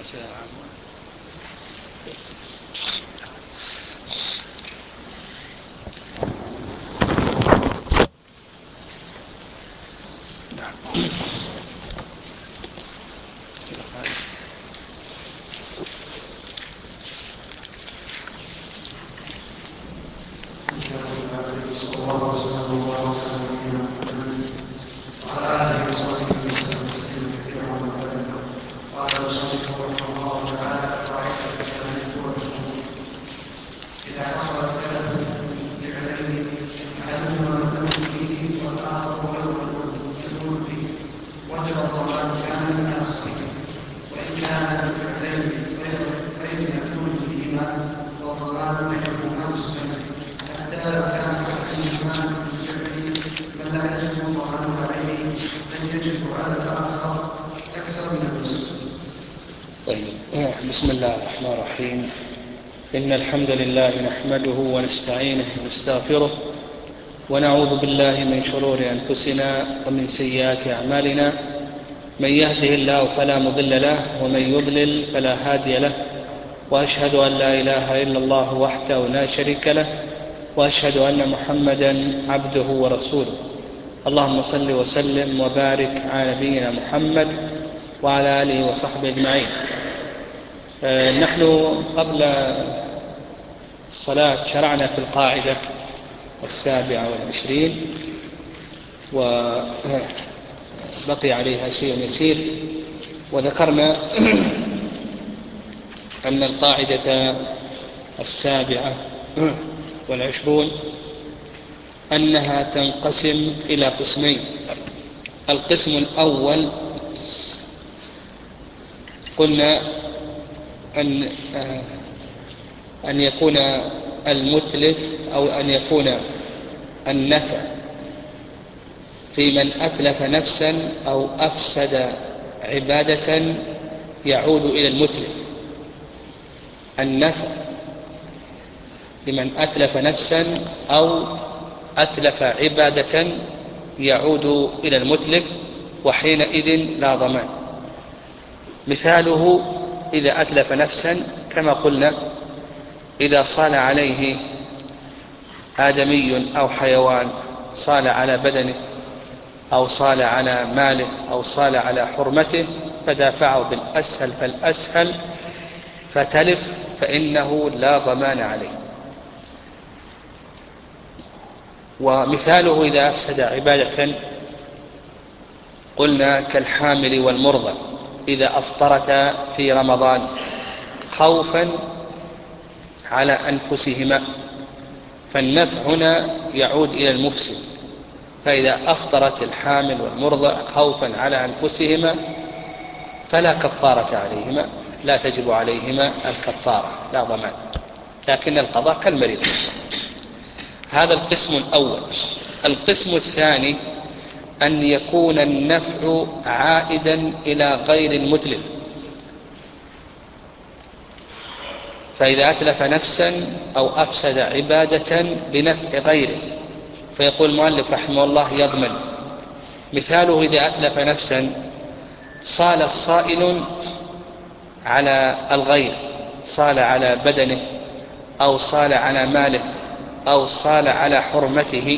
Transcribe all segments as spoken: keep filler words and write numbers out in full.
بسم الله الرحمن الرحيم. إن الحمد لله نحمده ونستعينه ونستغفره ونعوذ بالله من شرور أنفسنا ومن سيئات أعمالنا. من يهده الله فلا مضل له ومن يضلل فلا هادي له، وأشهد أن لا إله إلا الله وحده لا شريك له، وأشهد أن محمدا عبده ورسوله. اللهم صل وسلم وبارك على نبينا محمد وعلى آله وصحبه أجمعين. نحن قبل الصلاة شرعنا في القاعدة السابعة والعشرين، وبقي عليها شيء يسير، وذكرنا أن القاعدة السابعة والعشرون أنها تنقسم إلى قسمين. القسم الأول قلنا أن أن يكون المتلف أو أن يكون النفع في من أتلف نفسا أو أفسد عبادة يعود إلى المتلف. النفع لمن أتلف نفسا أو أتلف عبادة يعود إلى المتلف، وحينئذ لا ضمان. مثاله إذا أتلف نفسا كما قلنا، إذا صال عليه آدمي أو حيوان، صال على بدنه أو صال على ماله أو صال على حرمته، فدافعه بالأسهل فالأسهل فتلف، فإنه لا ضمان عليه. ومثاله إذا أفسد عبادة قلنا كالحامل والمرضع إذا أفطرتا في رمضان خوفا على أنفسهما، فالنفع هنا يعود إلى المفسد. فإذا أفطرت الحامل والمرضع خوفا على أنفسهما فلا كفارة عليهما، لا تجب عليهما الكفارة، لا ضمان، لكن القضاء كالمريض. هذا القسم الأول. القسم الثاني أن يكون النفع عائدا إلى غير المتلف، فإذا أتلف نفسا أو أفسد عبادة لنفع غيره، فيقول المؤلف رحمه الله يضمن. مثاله إذا أتلف نفسا صال الصائل على الغير، صال على بدنه أو صال على ماله أو صال على حرمته،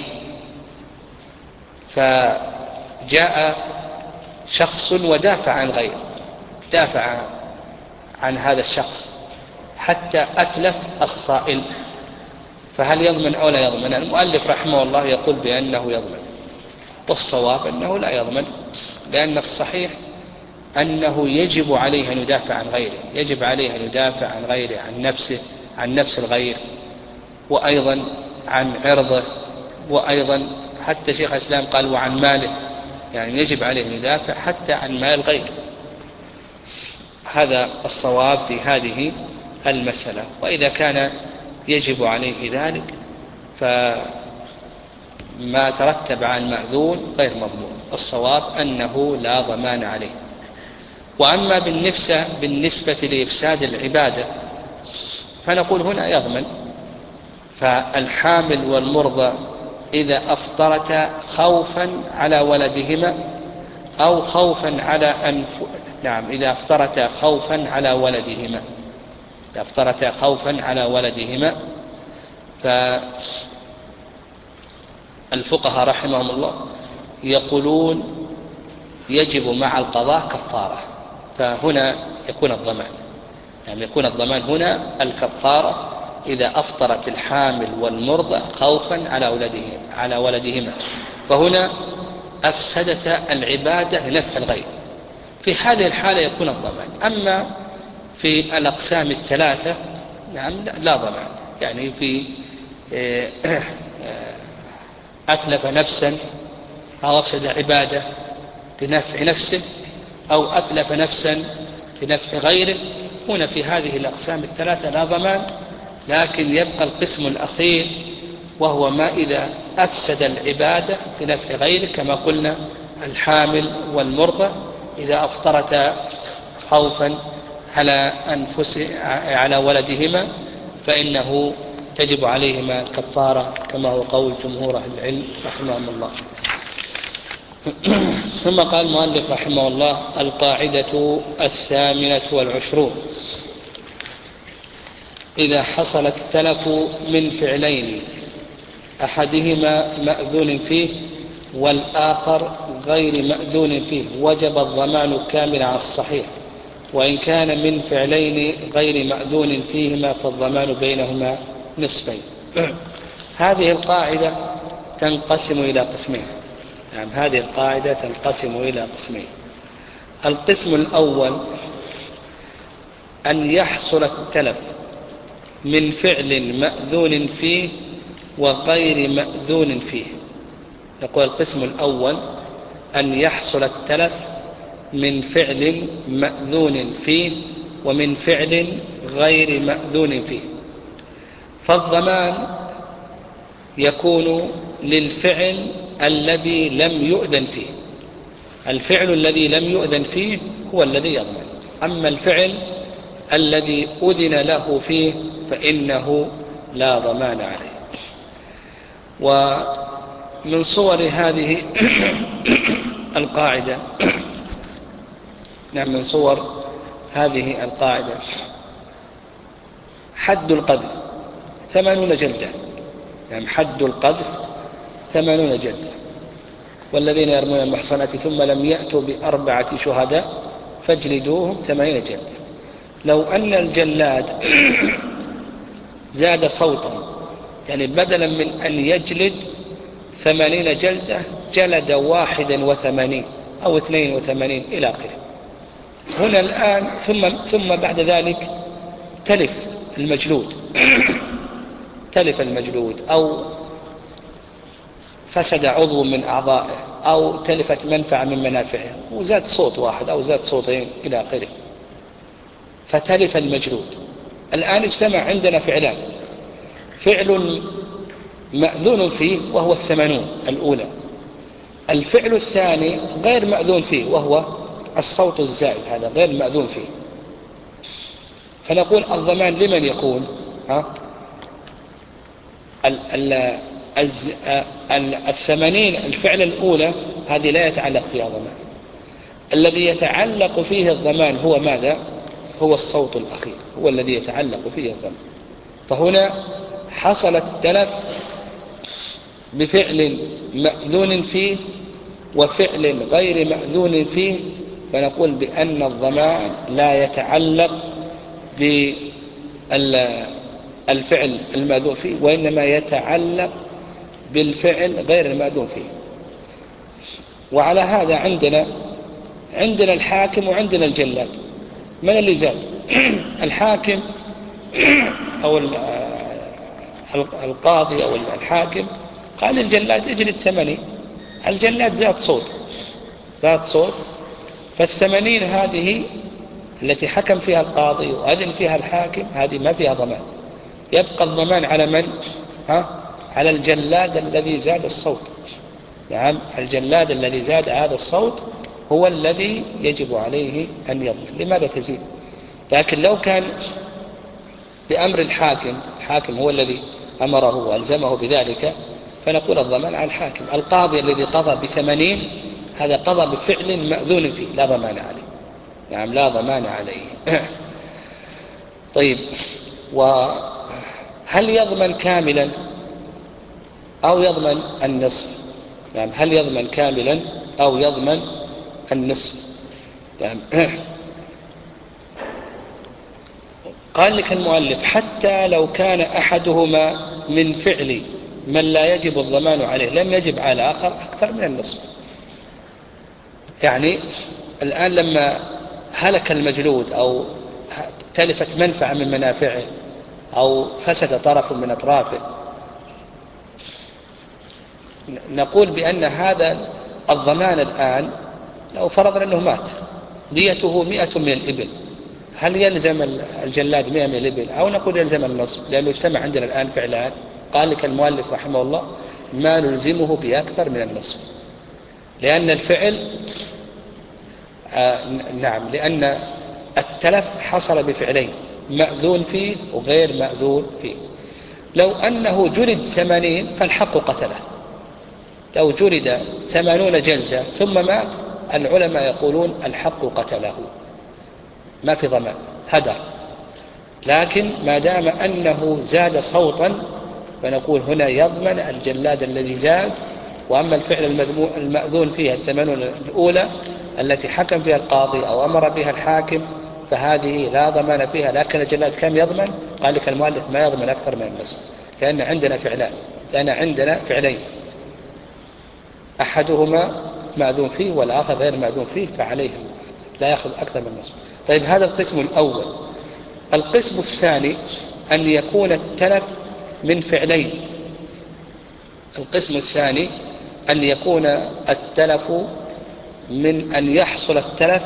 فجاء شخص ودافع عن غيره، دافع عن هذا الشخص حتى أتلف الصائل، فهل يضمن أو لا يضمن؟ المؤلف رحمه الله يقول بأنه يضمن، والصواب أنه لا يضمن، لأن الصحيح أنه يجب عليه أن يدافع عن غيره، يجب عليه أن يدافع عن غيره، عن نفسه، عن نفس الغير، وأيضا عن عرضه، وأيضا حتى شيخ الإسلام قال وعن ماله، يعني يجب عليه أن يدافع حتى عن مال غيره. هذا الصواب في هذه المسألة. وإذا كان يجب عليه ذلك فما ترتب على المأذون غير مضمون، الصواب أنه لا ضمان عليه. وأما بالنسبة لإفساد العبادة فنقول هنا يضمن. فالحامل والمرضى إذا أفطرتا خوفا على ولدهما أو خوفا على أنف... نعم إذا افترتا خوفا على ولدهما، إذا افترتا خوفا على ولدهما. فالفقهاء رحمهم الله يقولون يجب مع القضاء كفارة، فهنا يكون الضمان، يعني يكون الضمان هنا الكفارة إذا أفطرت الحامل والمرضع خوفا على ولدهما على ولدهما فهنا أفسدت العبادة لنفع الغير، في هذه الحالة يكون الضمان. أما في الأقسام الثلاثة نعم لا ضمان، يعني في أتلف نفسا أو أفسد عبادة لنفع نفسه أو أتلف نفسا لنفع غيره، هنا في هذه الأقسام الثلاثة لا ضمان. لكن يبقى القسم الأخير وهو ما إذا أفسد العبادة لنفع غيره، كما قلنا الحامل والمرضع إذا أفطرتا خوفا على أنفس على ولدهما فإنه تجب عليهما الكفارة كما هو قول جمهور أهل العلم رحمهم الله. ثم قال المؤلف رحمه الله: القاعدة الثامنة والعشرون: إذا حصل التلف من فعلين أحدهما مأذون فيه والآخر غير مأذون فيه وجب الضمان كاملا على الصحيح، وإن كان من فعلين غير مأذون فيهما فالضمان بينهما نصفين. هذه القاعدة تنقسم إلى قسمين، يعني هذه القاعدة تنقسم إلى قسمين. القسم الأول أن يحصل التلف من فعل مأذون فيه وغير مأذون فيه. يقول القسم الأول أن يحصل التلف من فعل مأذون فيه ومن فعل غير مأذون فيه، فالضمان يكون للفعل الذي لم يؤذن فيه. الفعل الذي لم يؤذن فيه هو الذي يضمن، أما الفعل الذي أذن له فيه فإنه لا ضمان عليه. ومن صور هذه القاعدة نعم من صور هذه القاعدة حد القذف ثمانون جلدة، يعني حد القذف ثمانون جلدة. والذين يرمون المحصنات ثم لم يأتوا بأربعة شهداء فاجلدوهم ثمانين جلدة. لو أن الجلاد زاد صوتا، يعني بدلا من أن يجلد ثمانين جلدة جلد واحدا وثمانين أو اثنين وثمانين إلى آخره، هنا الآن ثم, ثم بعد ذلك تلف المجلود تلف المجلود أو فسد عضو من أعضائه أو تلفت منفعة من منافعه وزاد صوت واحد أو زاد صوتين إلى آخره فتلف المجلود. الآن اجتمع عندنا فعلان: فعل مأذون فيه وهو الثمانون الأولى، الفعل الثاني غير مأذون فيه وهو الصوت الزائد، هذا غير مأذون فيه. فنقول الضمان لمن يكون؟ ها؟ ال ال الثمانين الفعل الأولى هذه لا يتعلق فيها ضمان، الذي يتعلق فيه الضمان هو ماذا؟ هو الصوت الأخير، هو الذي يتعلق فيه الضمان. فهنا حصل التلف بفعل مأذون فيه وفعل غير مأذون فيه، فنقول بأن الضمان لا يتعلق بالفعل المأذون فيه وإنما يتعلق بالفعل غير المأذون فيه. وعلى هذا عندنا عندنا الحاكم وعندنا الجلاد. من اللي زاد؟ الحاكم أو القاضي أو الحاكم قال الجلاد اجلد ثمانين، الجلاد زاد صوت زاد صوت فالثمانين هذه التي حكم فيها القاضي وأذن فيها الحاكم هذه ما فيها ضمان، يبقى الضمان على من؟ ها؟ على الجلاد الذي زاد الصوت. نعم الجلاد الذي زاد هذا الصوت هو الذي يجب عليه أن يضمن. لماذا تزيد؟ لكن لو كان بأمر الحاكم، الحاكم هو الذي أمره وألزمه بذلك، فنقول الضمان على الحاكم. القاضي الذي قضى بثمانين هذا قضى بفعل مأذون فيه لا ضمان عليه. نعم لا ضمان عليه. طيب، وهل يضمن كاملا أو يضمن النصف؟ نعم هل يضمن كاملا أو يضمن النصف؟ نعم قال لك المؤلف حتى لو كان أحدهما من فعل من لا يجب الضمان عليه لم يجب على الآخر أكثر من النصف. يعني الآن لما هلك المجلود أو تلفت منفعة من منافعه أو فسد طرف من أطرافه، نقول بأن هذا الضمان الآن لو فرضنا أنه مات ديته مئة من الإبل، هل يلزم الجلاد مئة من الإبل أو نقول يلزم النصف؟ لأنه اجتمع عندنا الآن فعلان. قال لك المؤلف رحمه الله ما نلزمه بأكثر من النصف، لأن الفعل آه نعم لأن التلف حصل بفعلين، مأذون فيه وغير مأذون فيه. لو أنه جلد ثمانين فالحق قتله، لو جلد ثمانون جلدة ثم مات العلماء يقولون الحق قتله ما في ضمان هدر. لكن ما دام أنه زاد صوتا فنقول هنا يضمن الجلاد الذي زاد. وأما الفعل المأذون فيها الثمانون الأولى التي حكم فيها القاضي أو أمر بها الحاكم فهذه لا ضمان فيها، لكن الجلاد كم يضمن؟ قال لك المؤلف ما يضمن أكثر من النصف، لأن عندنا فعلان، لأن عندنا فعلين أحدهما مأذون فيه والآخر غير مأذون فيه فعليه لا يأخذ أكثر من النصف. طيب هذا القسم الأول. القسم الثاني أن يكون التلف من فعلين. القسم الثاني أن يكون التلف من أن يحصل التلف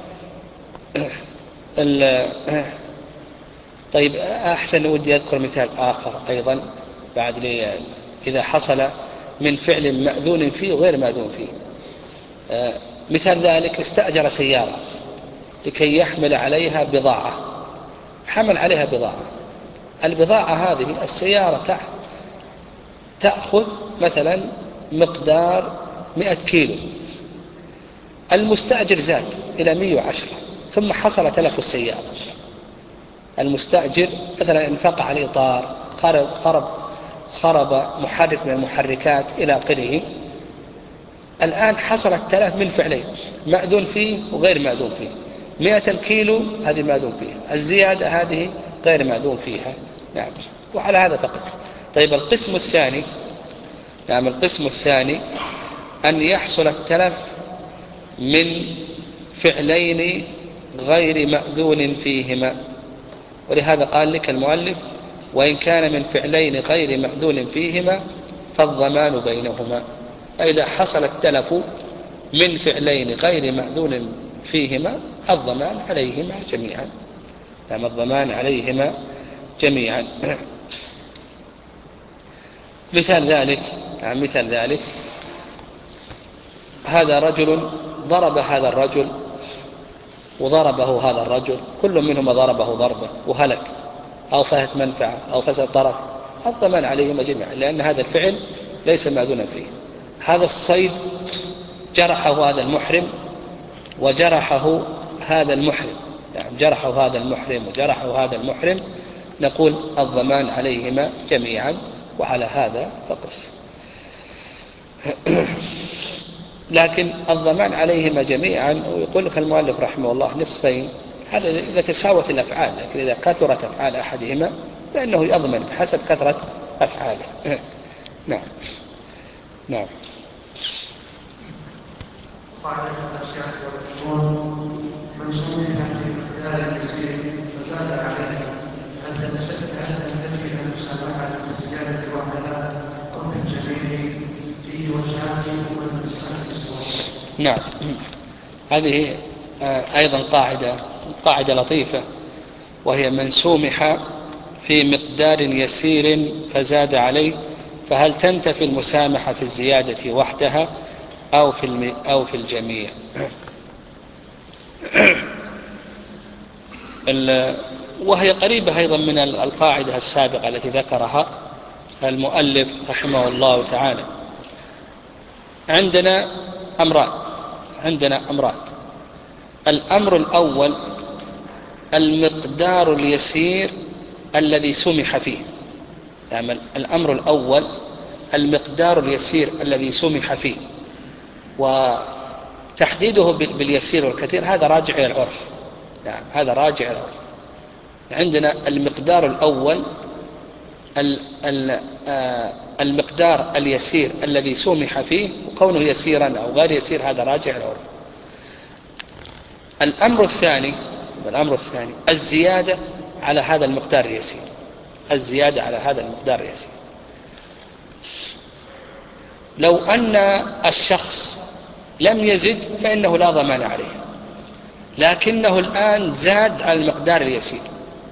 طيب أحسن ودي أذكر مثال آخر أيضا بعد لي إذا حصل من فعل مأذون فيه وغير مأذون فيه. مثال ذلك استأجر سيارة لكي يحمل عليها بضاعة، حمل عليها بضاعة، البضاعة هذه السيارة تأخذ مثلا مقدار مئة كيلو، المستأجر زاد إلى مئة وعشرة ثم حصل تلف السيارة. المستأجر مثلا انفقع على الإطار، خرب, خرب, خرب محرك من المحركات إلى آخره. الآن حصل التلف من فعلين، مأذون فيه وغير مأذون فيه. مئة الكيلو هذه مأذون فيها، الزيادة هذه غير مأذون فيها. نعم وعلى هذا فقط. طيب القسم الثاني، نعم القسم الثاني أن يحصل التلف من فعلين غير مأذون فيهما. ولهذا قال لك المؤلف وإن كان من فعلين غير مأذون فيهما فالضمان بينهما. فإذا حصل التلف من فعلين غير مأذون فيهما الضمان عليهما جميعا. نعم الضمان عليهما جميعا. مثال ذلك نعم مثال ذلك هذا رجل ضرب هذا الرجل وضربه هذا الرجل، كل منهما ضربه ضربة وهلك أو فهت منفعة أو فسد طرف، الضمان عليهما جميعا لأن هذا الفعل ليس مأذونا فيه. هذا الصيد جرحه هذا المحرم وجرحه هذا المحرم، يعني جرحه هذا المحرم وجرحه هذا المحرم، نقول الضمان عليهما جميعا وعلى هذا فقس. لكن الضمان عليهما جميعا ويقول لك المؤلف رحمه الله نصفين، هذا إذا تساوت الأفعال، لكن إذا كثرت أفعال أحدهما فإنه يضمن بحسب كثرة أفعاله. نعم نعم. قال الشيخ والمشهور من سمع في مقدار يسير فزاد عليه هل تنتفي المسامحة في الزيادة وحدها أو في الجميع فيه وجهان والإنسان نعم. هذه أيضا قاعدة قاعدة لطيفة، وهي من سومح في مقدار يسير فزاد عليه فهل تنتفي المسامحة في الزيادة وحدها أو في الم... أو في الجميع. ال... وهي قريبة أيضا من القاعدة السابقة التي ذكرها المؤلف رحمه الله تعالى. عندنا أمران عندنا أمران الأمر الأول المقدار اليسير الذي سمح فيه، يعني الأمر الأول المقدار اليسير الذي سمح فيه، وتحديده باليسير والكثير هذا راجع إلى العرف. نعم هذا راجع إلى العرف. عندنا المقدار الأول المقدار اليسير الذي سمح فيه، وكونه يسيرا أو غير يسير هذا راجع إلى العرف. الأمر الثاني الأمر الثاني الزيادة على هذا المقدار اليسير، الزيادة على هذا المقدار اليسير. لو أن الشخص لم يزد فإنه لا ضمان عليه، لكنه الآن زاد على المقدار اليسير،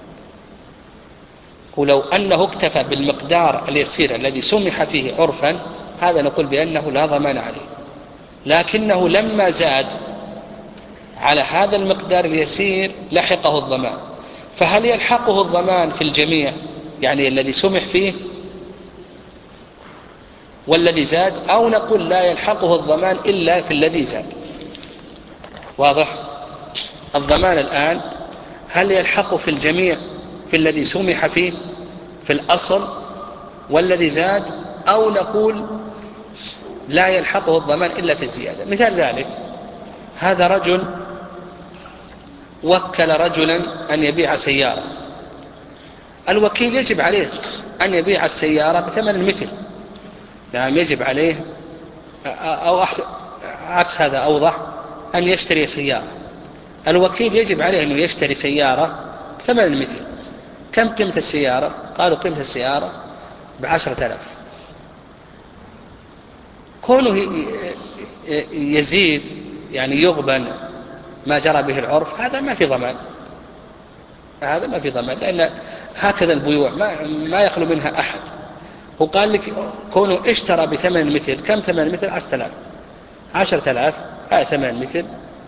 ولو أنه اكتفى بالمقدار اليسير الذي سمح فيه عرفا هذا نقول بأنه لا ضمان عليه، لكنه لما زاد على هذا المقدار اليسير لحقه الضمان. فهل يلحقه الضمان في الجميع، يعني الذي سمح فيه والذي زاد، أو نقول لا يلحقه الضمان إلا في الذي زاد؟ واضح؟ الضمان الآن هل يلحقه في الجميع في الذي سمح فيه في الأصل والذي زاد، أو نقول لا يلحقه الضمان إلا في الزيادة؟ مثال ذلك هذا رجل وكل رجلا أن يبيع سيارة، الوكيل يجب عليه أن يبيع السيارة بثمن المثل، يعني يجب عليه أو عكس هذا أوضح أن يشتري سيارة. الوكيل يجب عليه أنه يشتري سيارة بثمن المثل. كم قيمة السيارة؟ قالوا قيمة السيارة بعشرة آلاف. كونه يزيد يعني يغبن ما جرى به العرف هذا ما في ضمان، هذا ما في ضمان، لأن هكذا البيوع ما, ما يخلو منها أحد. وقال لك كونه اشترى بثمن المثل. كم ثمن المثل؟ عشرة آلاف. عشرة آلاف هذا ثمن المثل،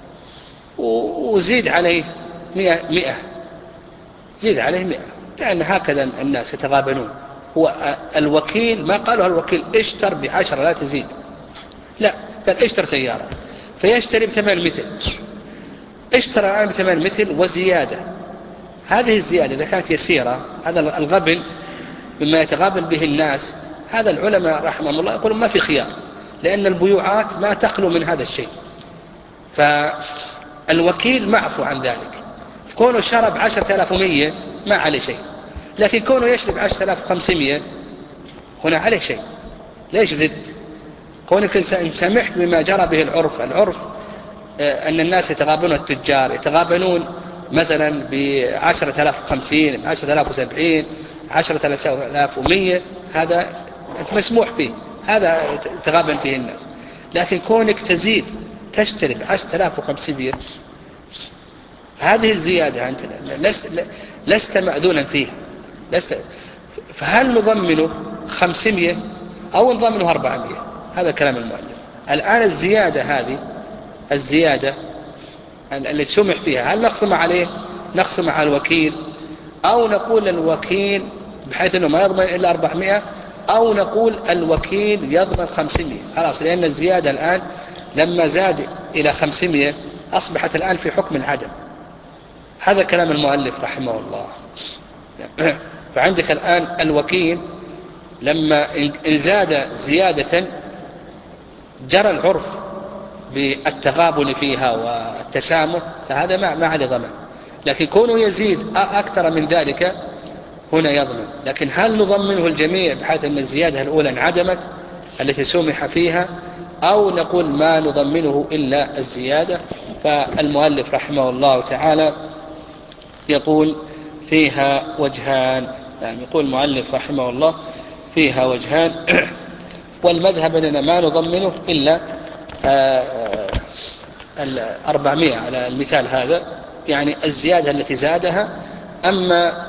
وزيد عليه مئة, مئة زيد عليه مئة، لأن هكذا الناس يتغابنون. هو الوكيل ما قالوا الوكيل اشتر بعشرة لا تزيد، لا، قال اشتر سيارة فيشتري بثمن المثل. اشترى الآن بثمن المثل وزيادة. هذه الزيادة إذا كانت يسيرة، هذا الغبن مما يتغابن به الناس، هذا العلماء رحمهم الله يقولون ما في خيار، لأن البيوعات ما تخلو من هذا الشيء. فالوكيل معفو عن ذلك. كونه شرب عشرة آلاف ومية ما عليه شيء، لكن كونه يشرب عشرة آلاف وخمسمية هنا عليه شيء. ليش زد؟ كونك إن سمحت بما جرى به العرف. العرف أن الناس يتغابنون، التجار يتغابنون مثلا بعشرة آلاف وخمسين، بعشرة آلاف وسبعين، عشرة آلاف ومية، هذا أنت مسموح فيه، هذا يتغابن فيه الناس. لكن كونك تزيد تشتري بعشرة آلاف وخمسمية، هذه الزيادة أنت لست, لست مأذونا فيها. لست. فهل نضمنه خمسمية أو نضمنه أربعمية؟ هذا كلام المؤلف. الآن الزيادة هذه، الزيادة اللي سمح فيها، هل نقسم عليه، نقسم على الوكيل، أو نقول الوكيل بحيث أنه ما يضمن إلا أربعمائة، أو نقول الوكيل يضمن خمسمائة؟ خلاص، لأن الزيادة الآن لما زاد إلى خمسمائة أصبحت الآن في حكم العدم. هذا كلام المؤلف رحمه الله. فعندك الآن الوكيل لما إن زاد زيادة جرى العرف بالتغابن فيها والتسامح، فهذا ما ما عليه ضمان. لكن كونه يزيد أكثر من ذلك هنا يضمن. لكن هل نضمنه الجميع بحيث أن الزيادة الأولى انعدمت التي سمح فيها، أو نقول ما نضمنه إلا الزيادة؟ فالمؤلف رحمه الله تعالى يقول فيها وجهان. يعني يقول المؤلف رحمه الله فيها وجهان، والمذهب أننا ما نضمنه إلا الأربعمائة على المثال هذا، يعني الزيادة التي زادها. أما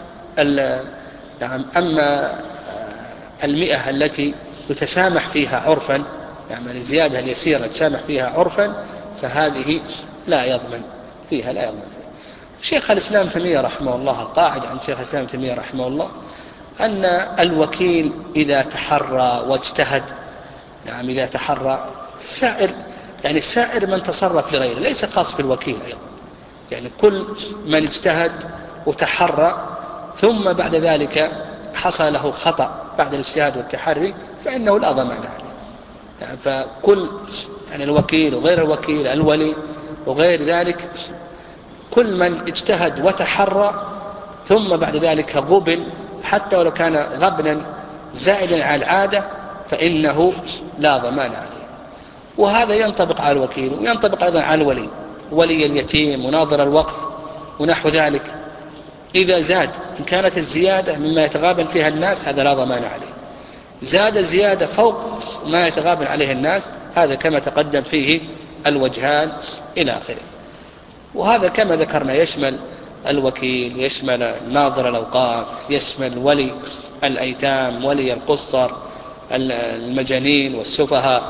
نعم أما المئة التي يتسامح فيها عرفا، يعني الزيادة اليسيرة يتسامح فيها عرفا، فهذه لا يضمن فيها، لا يضمن فيها. شيخ الإسلام تيمية رحمه الله، القاعدة عن شيخ الإسلام تيمية رحمه الله أن الوكيل إذا تحرى واجتهد، نعم إذا تحرى، سائر يعني السائر من تصرف لغيره، ليس خاص بالوكيل أيضا. يعني كل من اجتهد وتحرى ثم بعد ذلك حصل له خطأ بعد الاجتهاد والتحري فإنه لا ضمان عليه. يعني فكل يعني الوكيل وغير الوكيل، الولي وغير ذلك، كل من اجتهد وتحرى ثم بعد ذلك غبن حتى ولو كان غبنا زائدا على العادة فإنه لا ضمان عليه. وهذا ينطبق على الوكيل وينطبق أيضا على الولي، ولي اليتيم وناظر الوقف ونحو ذلك. إذا زاد إن كانت الزيادة مما يتغابن فيها الناس هذا لا ضمان عليه، زاد زيادة فوق ما يتغابن عليه الناس هذا كما تقدم فيه الوجهان إلى آخره. وهذا كما ذكرنا يشمل الوكيل، يشمل ناظر الأوقاف، يشمل ولي الأيتام، ولي القصر، المجانين والسفهاء،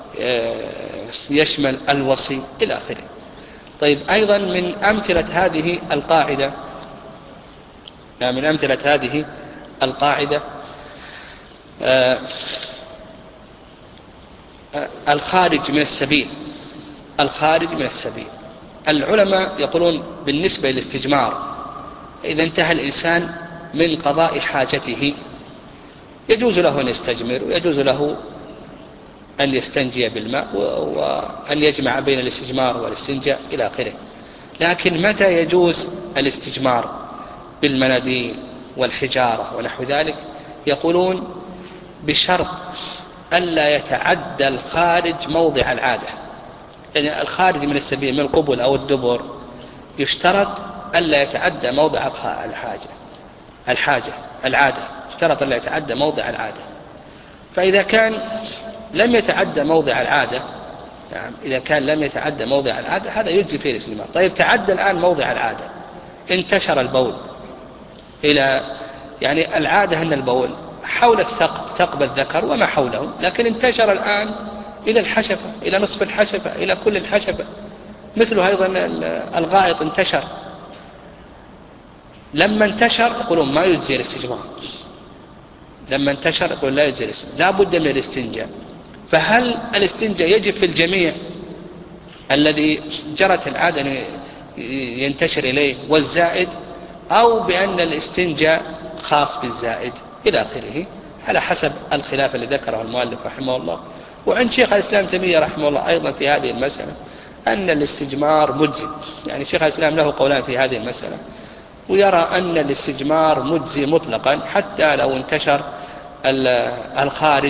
يشمل الوصي إلى آخره. طيب أيضا من أمثلة هذه القاعدة من أمثلة هذه القاعدة الخارج من السبيل. الخارج من السبيل العلماء يقولون بالنسبة للاستجمار إذا انتهى الإنسان من قضاء حاجته يجوز له أن يستجمر، ويجوز له أن يستنجي بالماء وأن يجمع بين الاستجمار والاستنجاء إلى آخره. لكن متى يجوز الاستجمار بالمناديل والحجارة ونحو ذلك؟ يقولون بشرط ألا يتعدى الخارج موضع العادة. يعني الخارج من السبيل من القبل أو الدبر يشترط ألا يتعدى موضع الحاجة الحاجة العادة يشترط ألا يتعدى موضع العادة. فإذا كان لم يتعدى موضع العادة، يعني إذا كان لم يتعدى موضع العادة هذا يجزي فيه الاستجمار. طيب تعدى الآن موضع العادة، انتشر البول إلى يعني العادة أن البول حول الثقب ثقب الذكر وما حوله، لكن انتشر الآن إلى الحشفة، إلى نصف الحشفة، إلى كل الحشفة. مثله أيضا الغائط انتشر. لما انتشر يقولون ما يجزي الاستجمار. لما انتشر يقول لا يجزي الاستجمار، لا بد من الاستنجاء. فهل الاستنجاء يجب في الجميع الذي جرت العادة ينتشر إليه والزائد، أو بأن الاستنجاء خاص بالزائد إلى آخره، على حسب الخلاف الذي ذكره المؤلف رحمه الله. وعند شيخ الإسلام تيمية رحمه الله أيضا في هذه المسألة أن الاستجمار مجزي. يعني شيخ الإسلام له قولان في هذه المسألة، ويرى أن الاستجمار مجزي مطلقا حتى لو انتشر الخارج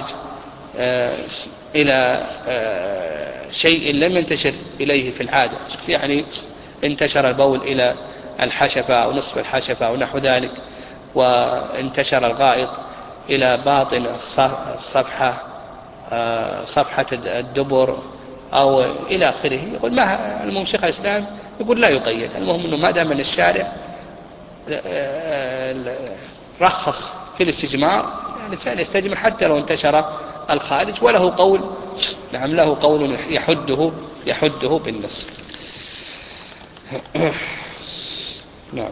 إلى شيء لم ينتشر إليه في العادة. يعني انتشر البول إلى الحشفة أو نصف الحشفة أو نحو ذلك، وانتشر الغائط إلى باطن الصفحة صفحة الدبر أو إلى آخره. يقول ما المهم شيخ الإسلام يقول لا يقيد، المهم أنه ما دام من الشارع رخص في الاستجمار، يعني الإنسان يستجمر حتى لو انتشر الخارج. وله قول نعم له قول يحده يحده بالنص. نعم.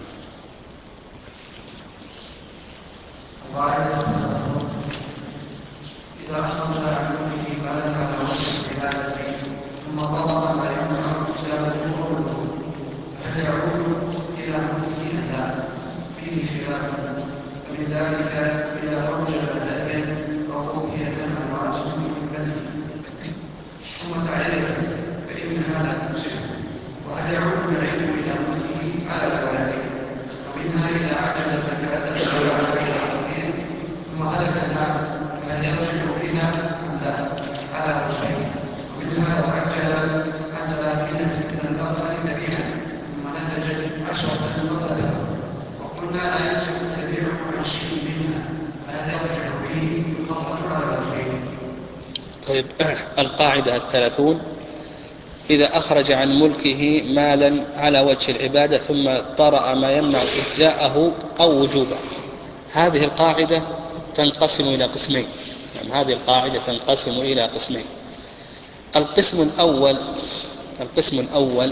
إذا أخرج عن أمه فلن على وجه العبادة ثم ضرب ما يمنع إجابته قوله هل يعود إلى ملكه أم لا؟ فيه خلاف. ومن ذلك إذا أوجب هديا أو أضحية عن واجب من بنيه ثم تعينت فإنها لا تجزئ. وهل يعود العلم إلى ملكه على ذلك؟ ومنها إذا عجل زكاة أو عجل التوحيد ثم هلك المال فهل يرجع بها أم لا؟ على وجهين. ومنها لو عجل عن ثلاثين من البقر ذبيحا ثم نتجت عشرة بقرة وقلنا لا يجب التبيع عن شيء منها فهل يرجع به يخرج على وجهين. طيب القاعدة الثلاثون: إذا أخرج عن ملكه مالا على وجه العبادة ثم طرأ ما يمنع إجزاءه أو وجوبه. هذه القاعدة تنقسم إلى قسمين. يعني هذه القاعدة تنقسم إلى قسمين. القسم الأول القسم الأول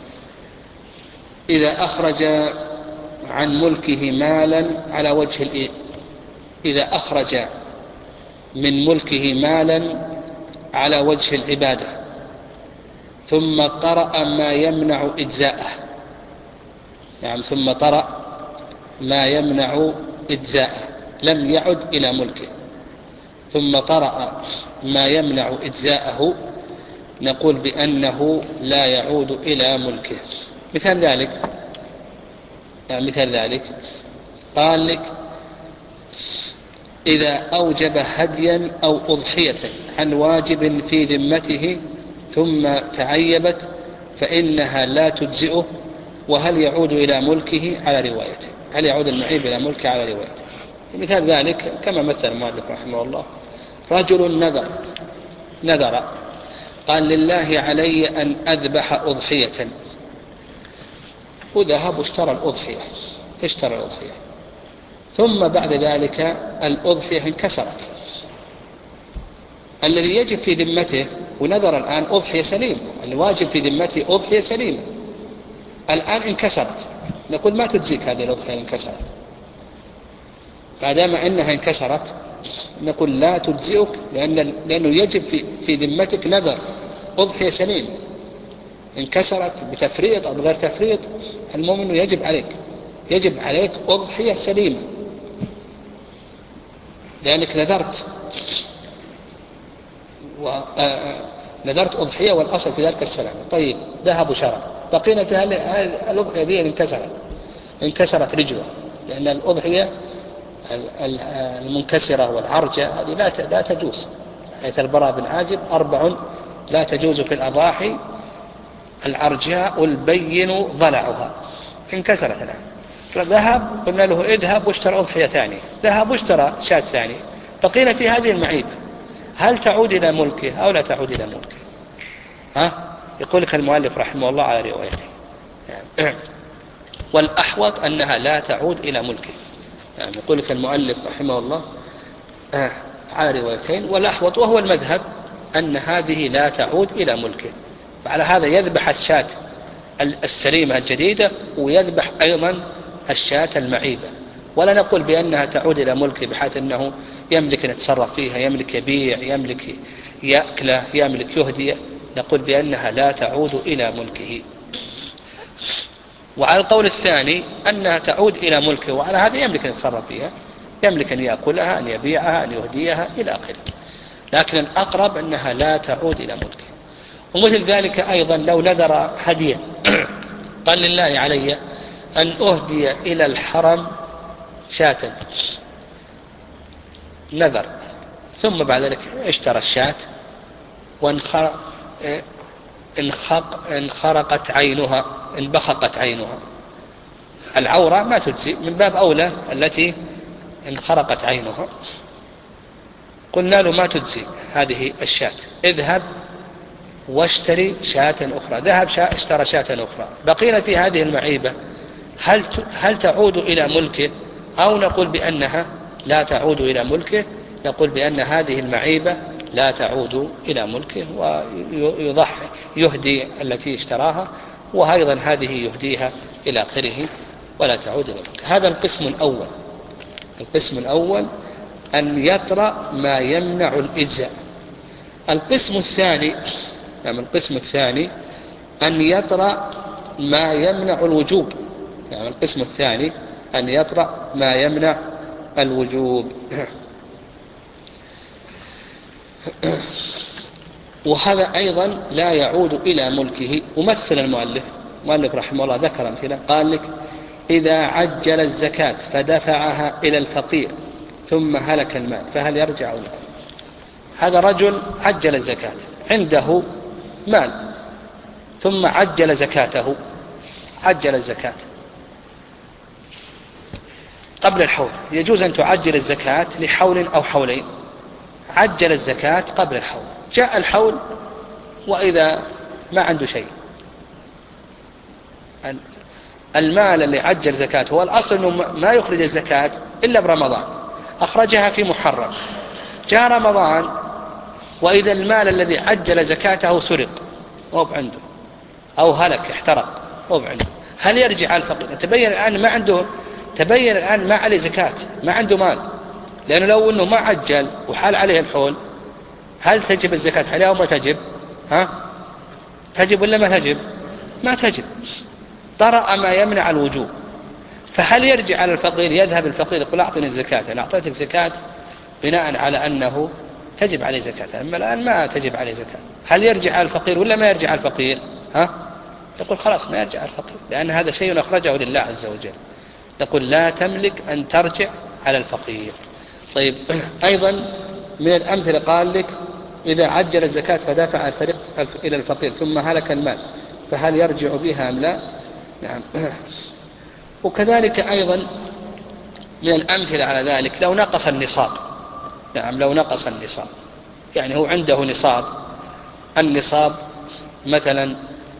إذا أخرج عن ملكه مالا على وجه الإ... إذا أخرج من ملكه مالا على وجه العبادة ثم طرأ ما يمنع إجزاءه، يعني ثم طرأ ما يمنع إجزاءه لم يعد إلى ملكه، ثم طرأ ما يمنع إجزاءه نقول بأنه لا يعود إلى ملكه. مثال ذلك يعني مثال ذلك قال لك: إذا أوجب هديا أو أضحية عن واجب في ذمته ثم تعيبت فإنها لا تجزئه، وهل يعود إلى ملكه على روايته؟ هل يعود المعيب إلى ملكه على روايته؟ مثال ذلك كما مثل المؤلف رحمه الله: رجل نذر نذر قال: لله علي أن أذبح أضحية، وذهب واشترى الأضحية اشترى الأضحية ثم بعد ذلك الأضحية انكسرت. الذي يجب في ذمته ونذر الآن أضحية سليمة، الواجب في ذمته أضحية سليمة، الآن انكسرت، نقول ما تجزيك هذه الأضحية انكسرت، ما دام أنها انكسرت نقول لا تجزئك، لأن لأنه يجب في في ذمتك نذر أضحية سليمة، انكسرت بتفريط أو بغير تفريط، المهم أنه يجب عليك يجب عليك أضحية سليمة، لأنك نذرت نذرت أضحية والأصل في ذلك السلام. طيب ذهب وشرى، بقينا في الأضحية ذي انكسرت انكسرت رجله، لأن الأضحية المنكسرة والعرجة هذه لا تجوز، حيث البراء بن عازب: أربع لا تجوز في الأضاحي: العرجاء البين ضلعها. انكسرت الآن، فذهب قلنا له: اذهب واشترى أضحية ثانية، ذهب واشترى شاة ثانية، بقينا في هذه المعيبة، هل تعود إلى ملكه أو لا تعود إلى ملكه؟ ها؟ يقول لك المؤلف رحمه الله على روايته، يعني والأحوط أنها لا تعود إلى ملكه، يعني يقول لك المؤلف رحمه الله آه على روايتين، والأحوط وهو المذهب أن هذه لا تعود إلى ملكه، فعلى هذا يذبح الشاة السليمة الجديدة ويذبح أيضا الشاة المعيبة، ولا نقول بأنها تعود إلى ملكه بحيث أنه يملك أن يتصرف فيها، يملك يبيع، يملك يأكله، يملك يهديه، نقول بأنها لا تعود إلى ملكه. وعلى القول الثاني أنها تعود إلى ملكه، وعلى هذا يملك أن يتصرف فيها، يملك أن يأكلها، أن يبيعها، أن يهديها إلى آخره، لكن الأقرب أنها لا تعود إلى ملكه. ومثل ذلك أيضا لو نذر هديا قال: لله علي أن أهدي إلى الحرم شاة، نذر، ثم بعد ذلك اشترى الشاة وانخرقت عينها انبخقت عينها، العورة ما تجزي، من باب أولى التي انخرقت عينها، قلنا له: ما تجزي هذه الشاة، اذهب واشتري شاة أخرى، ذهب شاة اشترى شاة أخرى، بقينا في هذه المعيبة، هل هل تعود إلى ملكه أو نقول بأنها لا تعود إلى ملكه؟ نقول بأن هذه المعيبة لا تعود إلى ملكه، ويضحي يهدي التي اشتراها، وأيضا هذه يهديها إلى آخره، ولا تعود إلى ملكه. هذا القسم الأول. القسم الأول أن يطرأ ما يمنع الإجزاء. القسم الثاني يعني القسم الثاني أن يطرأ ما يمنع الوجوب، يعني القسم الثاني أن يطرأ ما يمنع الوجوب. وهذا أيضا لا يعود إلى ملكه. ومثل المؤلف المؤلف رحمه الله ذكر أمثلة، قال لك: إذا عجل الزكاة فدفعها إلى الفقير ثم هلك المال فهل يرجع له؟ هذا رجل عجل الزكاة، عنده مال ثم عجل زكاته عجل الزكاة قبل الحول، يجوز أن تعجل الزكاة لحول أو حولين، عجل الزكاة قبل الحول، جاء الحول وإذا ما عنده شيء، المال اللي عجل زكاته هو الأصل أنه ما يخرج الزكاة إلا برمضان، أخرجها في محرم، جاء رمضان وإذا المال الذي عجل زكاته سرق هو عنده أو هلك احترق هو عنده، هل يرجع على الفقير؟ تبين الآن ما عنده تبين الآن ما عليه زكاة، ما عنده مال، لأنه لو أنه ما عجل وحال عليه الحول هل تجب الزكاة عليه أو ما تجب؟ ها؟ تجب ولا ما تجب؟ ما تجب، طرأ ما يمنع الوجوب. فهل يرجع على الفقير؟ يذهب الفقير يقول أعطني الزكاة، أنا أعطيتك زكاة بناء على أنه تجب عليه زكاة، أما الآن ما تجب عليه زكاة. هل يرجع على الفقير ولا ما يرجع على الفقير؟ ها؟ يقول خلاص ما يرجع على الفقير، لأن هذا شيء أخرجه لله عز وجل. نقول لا تملك أن ترجع على الفقير. طيب أيضا من الأمثلة قال لك إذا عجل الزكاة فدافع الفريق إلى الفقير ثم هلك المال فهل يرجع بها أم لا؟ نعم. وكذلك أيضا من الأمثلة على ذلك لو نقص النصاب. نعم، لو نقص النصاب، يعني هو عنده نصاب، النصاب مثلا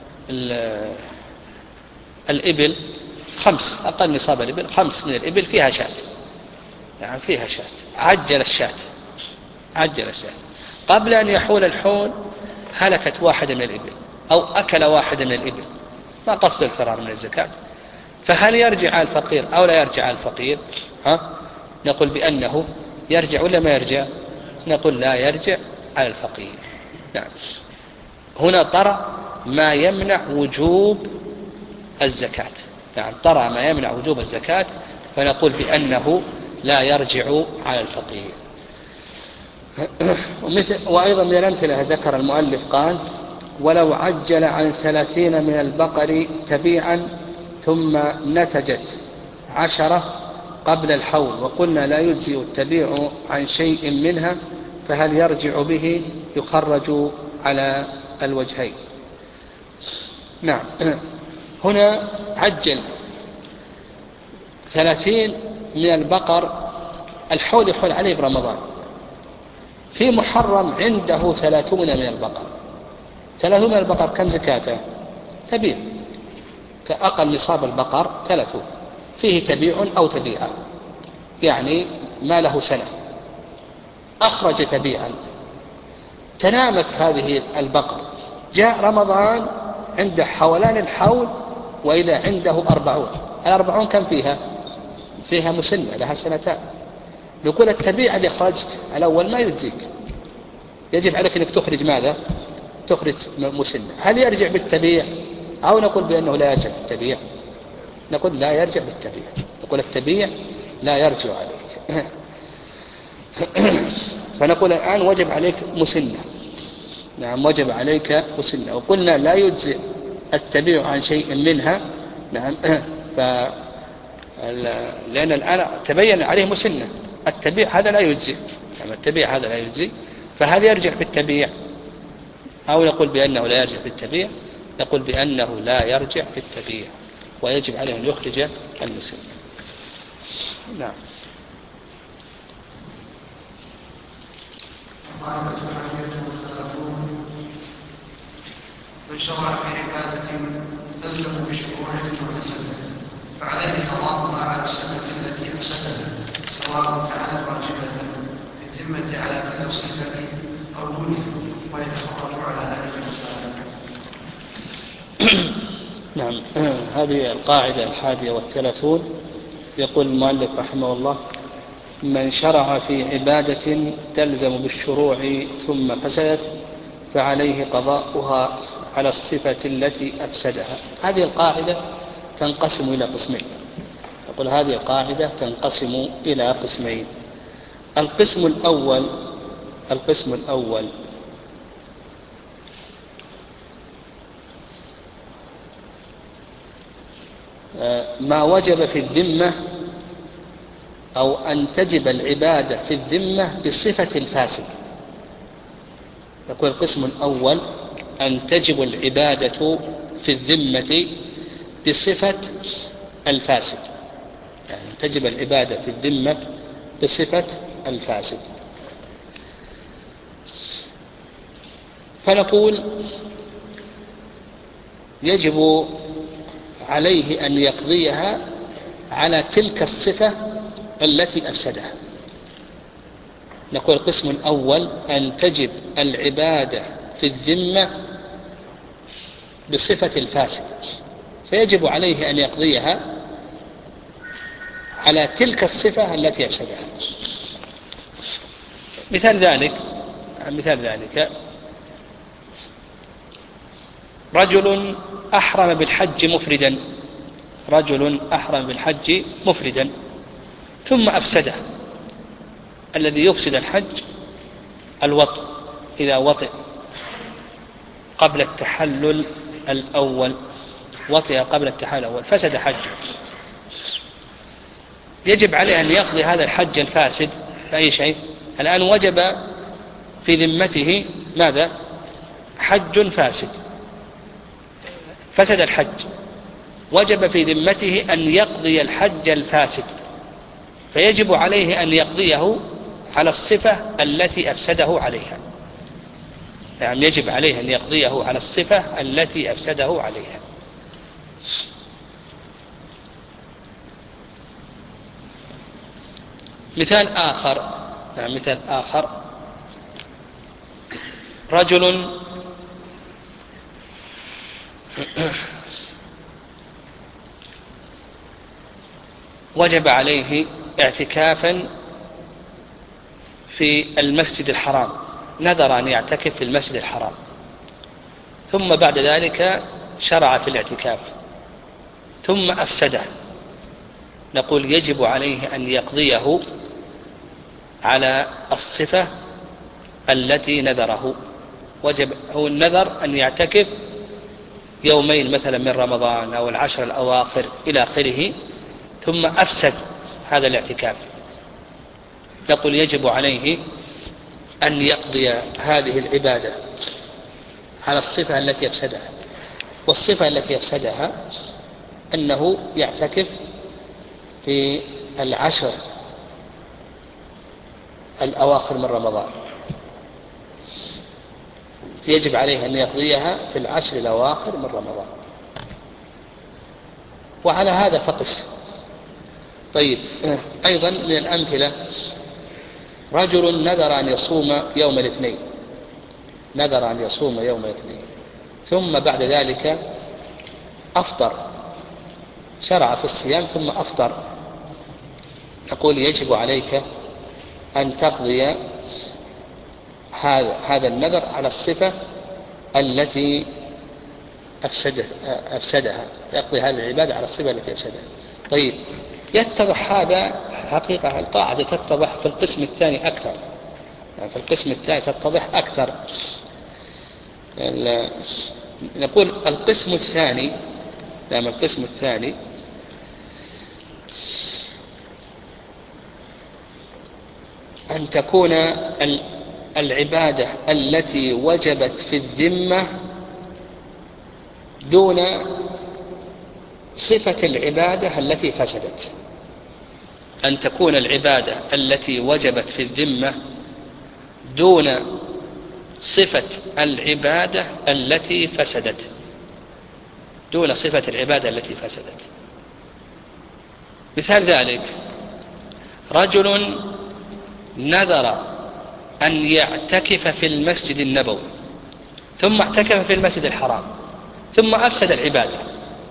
الإبل خمس، أقل نصاب الإبل خمس من الإبل فيها شاة، يعني فيها شاة، عجل الشاة عجل الشاة قبل أن يحول الحول هلكت واحدة من الإبل أو أكل واحدة من الإبل، ما قصد الفرار من الزكاة. فهل يرجع على الفقير أو لا يرجع على الفقير؟ ها؟ نقول بأنه يرجع ولا ما يرجع؟ نقول لا يرجع على الفقير. نعم. هنا طرأ ما يمنع وجوب الزكاة. نعم، طرأ ما يمنع وجوب الزكاة، فنقول بأنه لا يرجع على الفقير. وأيضا من الأمثلة ذكر المؤلف قال ولو عجل عن ثلاثين من البقر تبيعا ثم نتجت عشرة قبل الحول وقلنا لا يجزئ التبيع عن شيء منها فهل يرجع به؟ يخرج على الوجهين. نعم. هنا عجل ثلاثين من البقر، الحول يحول عليه برمضان، في محرم عنده ثلاثون من البقر. ثلاثون من البقر كم زكاته؟ تبيع، فأقل نصاب البقر ثلاثون، فيه تبيع أو تبيعة، يعني ما له سنة، أخرج تبيعا، تنامت هذه البقر، جاء رمضان عنده حولان الحول وإذا عنده أربعون، الأربعون كم فيها؟ فيها مسنة لها سنتان. نقول التبيع اللي أخرجت الأول ما يجزيك، يجب عليك أنك تخرج ماذا؟ تخرج مسنة. هل يرجع بالتبيع أو نقول بأنه لا يرجع بالتبيع؟ نقول لا يرجع بالتبيع، نقول التبيع لا يرجع عليك. فنقول الآن وجب عليك مسنة. نعم، وجب عليك مسنة، وقلنا لا يجزئ التبيع عن شيء منها. نعم. ف لأن الآن تبين عليه مسنة، التبيع هذا لا يجزئ، يعني التبيع هذا لا يجزئ، فهل يرجع بالتبيع أو نقول بأنه لا يرجع بالتبيع؟ نقول بأنه لا يرجع بالتبيع ويجب عليه أن يخرج المسنة. نعم. من شرع في عبادة تلزم بشروع وتسلم فعليه قضاءها على السنة التي أفسدها سواء كانت واجبة بالذمة على تلك الصفة أو دونها ويتفرج على ذلك المسائل. نعم. هذه القاعدة الحادية والثلاثون. يقول المؤلف رحمه الله من شرع في عبادة تلزم بالشروع ثم فسدت فعليه قضاؤها على الصفة التي أفسدها. هذه القاعدة تنقسم إلى قسمين. يقول هذه القاعدة تنقسم إلى قسمين. القسم الأول القسم الأول ما وجب في الذمة أو أن تجب العبادة في الذمة بصفة الفاسد. يقول القسم الأول أن تجب العبادة في الذمة بصفة الفاسد، يعني تجب العبادة في الذمة بصفة الفاسد. فنقول يجب عليه أن يقضيها على تلك الصفة التي أفسدها. نقول القسم الأول أن تجب العبادة في الذمة بصفة الفاسد، فيجب عليه أن يقضيها على تلك الصفة التي أفسدها. مثال ذلك مثال ذلك رجل أحرم بالحج مفردا رجل أحرم بالحج مفردا ثم أفسده. الذي يفسد الحج الوطء، إذا وطئ قبل التحلل الأول، وطئ قبل التحلل الأول فسد حجه، يجب عليه أن يقضي هذا الحج الفاسد بأي شيء. الآن وجب في ذمته ماذا؟ حج فاسد، فسد الحج، وجب في ذمته أن يقضي الحج الفاسد، فيجب عليه أن يقضيه على الصفة التي أفسده عليها. يعني يجب عليه أن يقضيه على الصفة التي أفسده عليها. مثال آخر يعني مثال آخر رجل وجب عليه اعتكافا في المسجد الحرام، نذر أن يعتكف في المسجد الحرام، ثم بعد ذلك شرع في الاعتكاف ثم أفسده. نقول يجب عليه أن يقضيه على الصفة التي نذره. وجب هو النذر أن يعتكف يومين مثلا من رمضان أو العشر الأواخر إلى آخره، ثم أفسد هذا الاعتكاف، نقول يجب عليه أن يقضي هذه العبادة على الصفة التي أفسدها. والصفة التي أفسدها أنه يعتكف في العشر الأواخر من رمضان، يجب عليه أن يقضيها في العشر الأواخر من رمضان. وعلى هذا فقس. طيب أيضا من الأمثلة رجل نذر أن يصوم يوم الاثنين نذر أن يصوم يوم الاثنين ثم بعد ذلك أفطر، شرع في الصيام ثم أفطر، نقول يجب عليك أن تقضي هذا هذا النذر على الصفة التي أفسده أفسدها، يقضي هذه العبادة على الصفة التي أفسدها. طيب يتضح هذا حقيقة القاعدة تتضح في القسم الثاني أكثر، يعني في القسم الثاني تتضح أكثر. نقول القسم الثاني نعم القسم الثاني أن تكون العبادة التي وجبت في الذمة دون صفة العبادة التي فسدت. أن تكون العبادة التي وجبت في الذمة دون صفة العبادة التي فسدت دون صفة العبادة التي فسدت. مثال ذلك رجل نذر أن يعتكف في المسجد النبوي ثم اعتكف في المسجد الحرام ثم أفسد العبادة،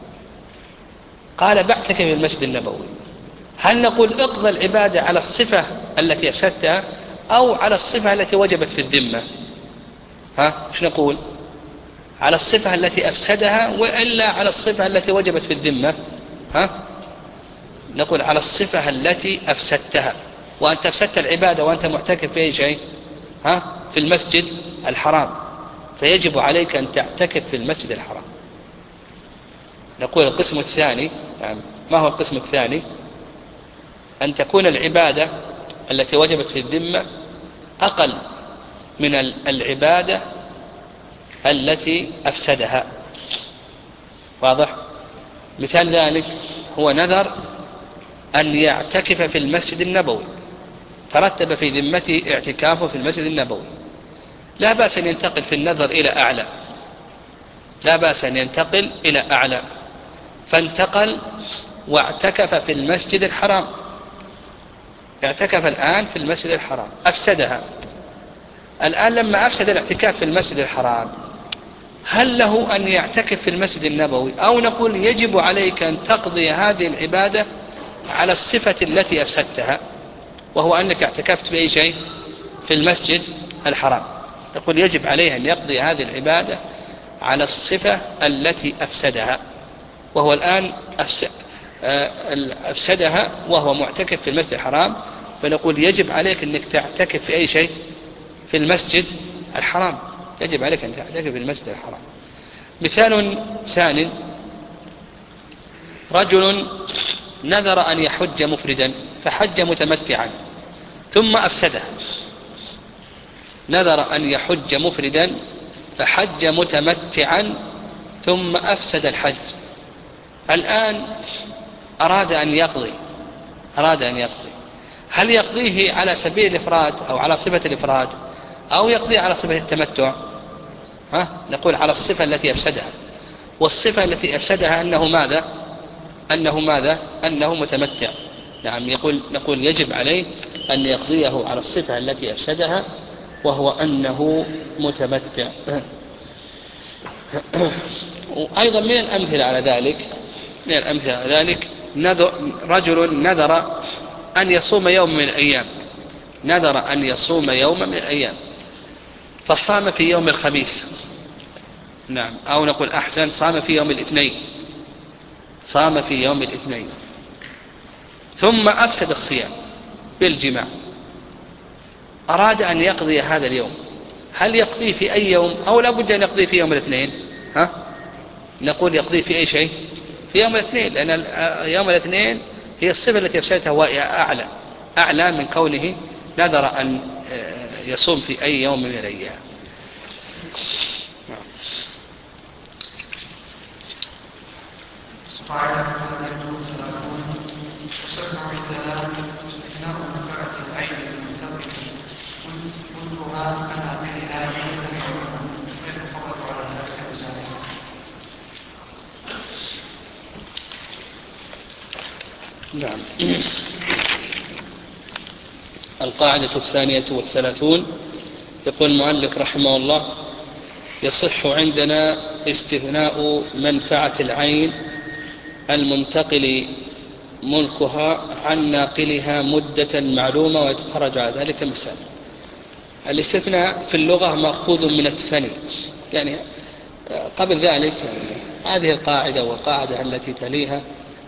قال بعتكف في المسجد النبوي، هل نقول اقضى العبادة على الصفة التي أفسدتها أو على الصفة التي وجبت في الذمة؟ ها ايش نقول؟ على الصفة التي أفسدها وإلا على الصفة التي وجبت في الذمة؟ ها نقول على الصفة التي أفسدتها. وأنت أفسدت العبادة وأنت معتكف في أي شيء؟ ها في المسجد الحرام، فيجب عليك أن تعتكف في المسجد الحرام. نقول القسم الثاني يعني ما هو القسم الثاني؟ أن تكون العبادة التي وجبت في الذمة أقل من العبادة التي أفسدها. واضح؟ مثال ذلك هو نذر أن يعتكف في المسجد النبوي، ترتب في ذمته اعتكافه في المسجد النبوي، لا بأس أن ينتقل في النذر إلى أعلى لا بأس أن ينتقل إلى أعلى فانتقل واعتكف في المسجد الحرام، اعتكف الآن في المسجد الحرام أفسدها. الآن لما أفسد الاعتكاف في المسجد الحرام هل له أن يعتكف في المسجد النبوي أو نقول يجب عليك أن تقضي هذه العبادة على الصفة التي أفسدتها وهو أنك اعتكفت بأي شيء في المسجد الحرام؟ نقول يجب عليه أن يقضي هذه العبادة على الصفة التي أفسدها، وهو الآن أفسدها وهو معتكف في المسجد الحرام، فنقول يجب عليك أنك تعتكف في أي شيء في المسجد الحرام، يجب عليك أن تعتكف في المسجد الحرام. مثال ثاني: رجل نذر أن يحج مفردا فحج متمتعا ثم أفسده، نذر أن يحج مفردا فحج متمتعا ثم أفسد الحج. الآن أراد أن يقضي أراد أن يقضي هل يقضيه على سبيل الإفراد أو على صفة الإفراد، أو يقضيه على صفة التمتع؟ ها؟ نقول على الصفة التي أفسدها، والصفة التي أفسدها أنه ماذا أنه ماذا أنه متمتع. نعم، يقول نقول يجب عليه أن يقضيه على الصفة التي أفسدها، وهو أنه متمتع. وأيضا من الأمثلة على ذلك من الأمثلة على ذلك رجل نذر أن يصوم يوم من الأيام نذر أن يصوم يوم من الأيام فصام في يوم الخميس، نعم، أو نقول أحسن صام في يوم الاثنين صام في يوم الاثنين ثم أفسد الصيام بالجماع. أراد أن يقضي هذا اليوم، هل يقضي في أي يوم، أو لا بد أن يقضي في يوم الاثنين؟ ها؟ نقول يقضي في أي شيء في يوم الاثنين، لأن يوم الاثنين هي الصفة التي أفسدتها وهي أعلى أعلى من كونه نذر أن يصوم في أي يوم من الأيام. نعم. القاعدة الثانية والثلاثون، يقول المؤلف رحمه الله: يصح عندنا استثناء منفعة العين المنتقل ملكها عن ناقلها مدة معلومة، ويتخرج على ذلك مثال. الاستثناء في اللغة مأخوذ من الثني، يعني قبل ذلك يعني هذه القاعدة والقاعدة التي تليها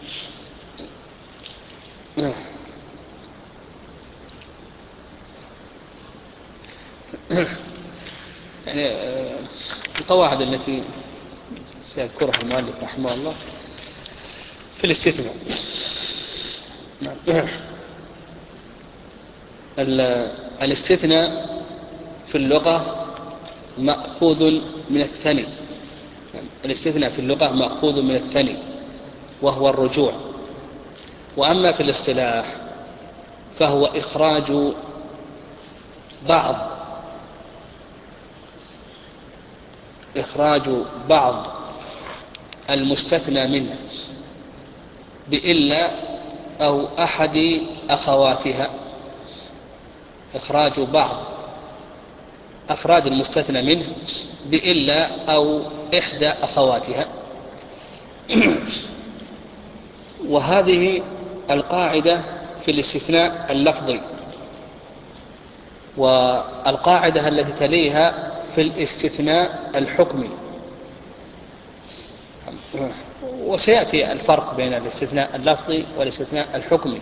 يعني القواعد التي سيذكرها المؤلف رحمه الله في الاستثناء. الاستثناء في اللغة مأخوذ من الثني الاستثناء في اللغة مأخوذ من الثني وهو الرجوع. وأما في الاصطلاح فهو إخراج بعض إخراج بعض المستثنى منه بإلا أو أحد أخواتها إخراج بعض أفراد المستثنى منه بإلا أو إحدى أخواتها. وهذه القاعدة في الاستثناء اللفظي، والقاعدة التي تليها في الاستثناء الحكمي. وسيأتي الفرق بين الاستثناء اللفظي والاستثناء الحكمي.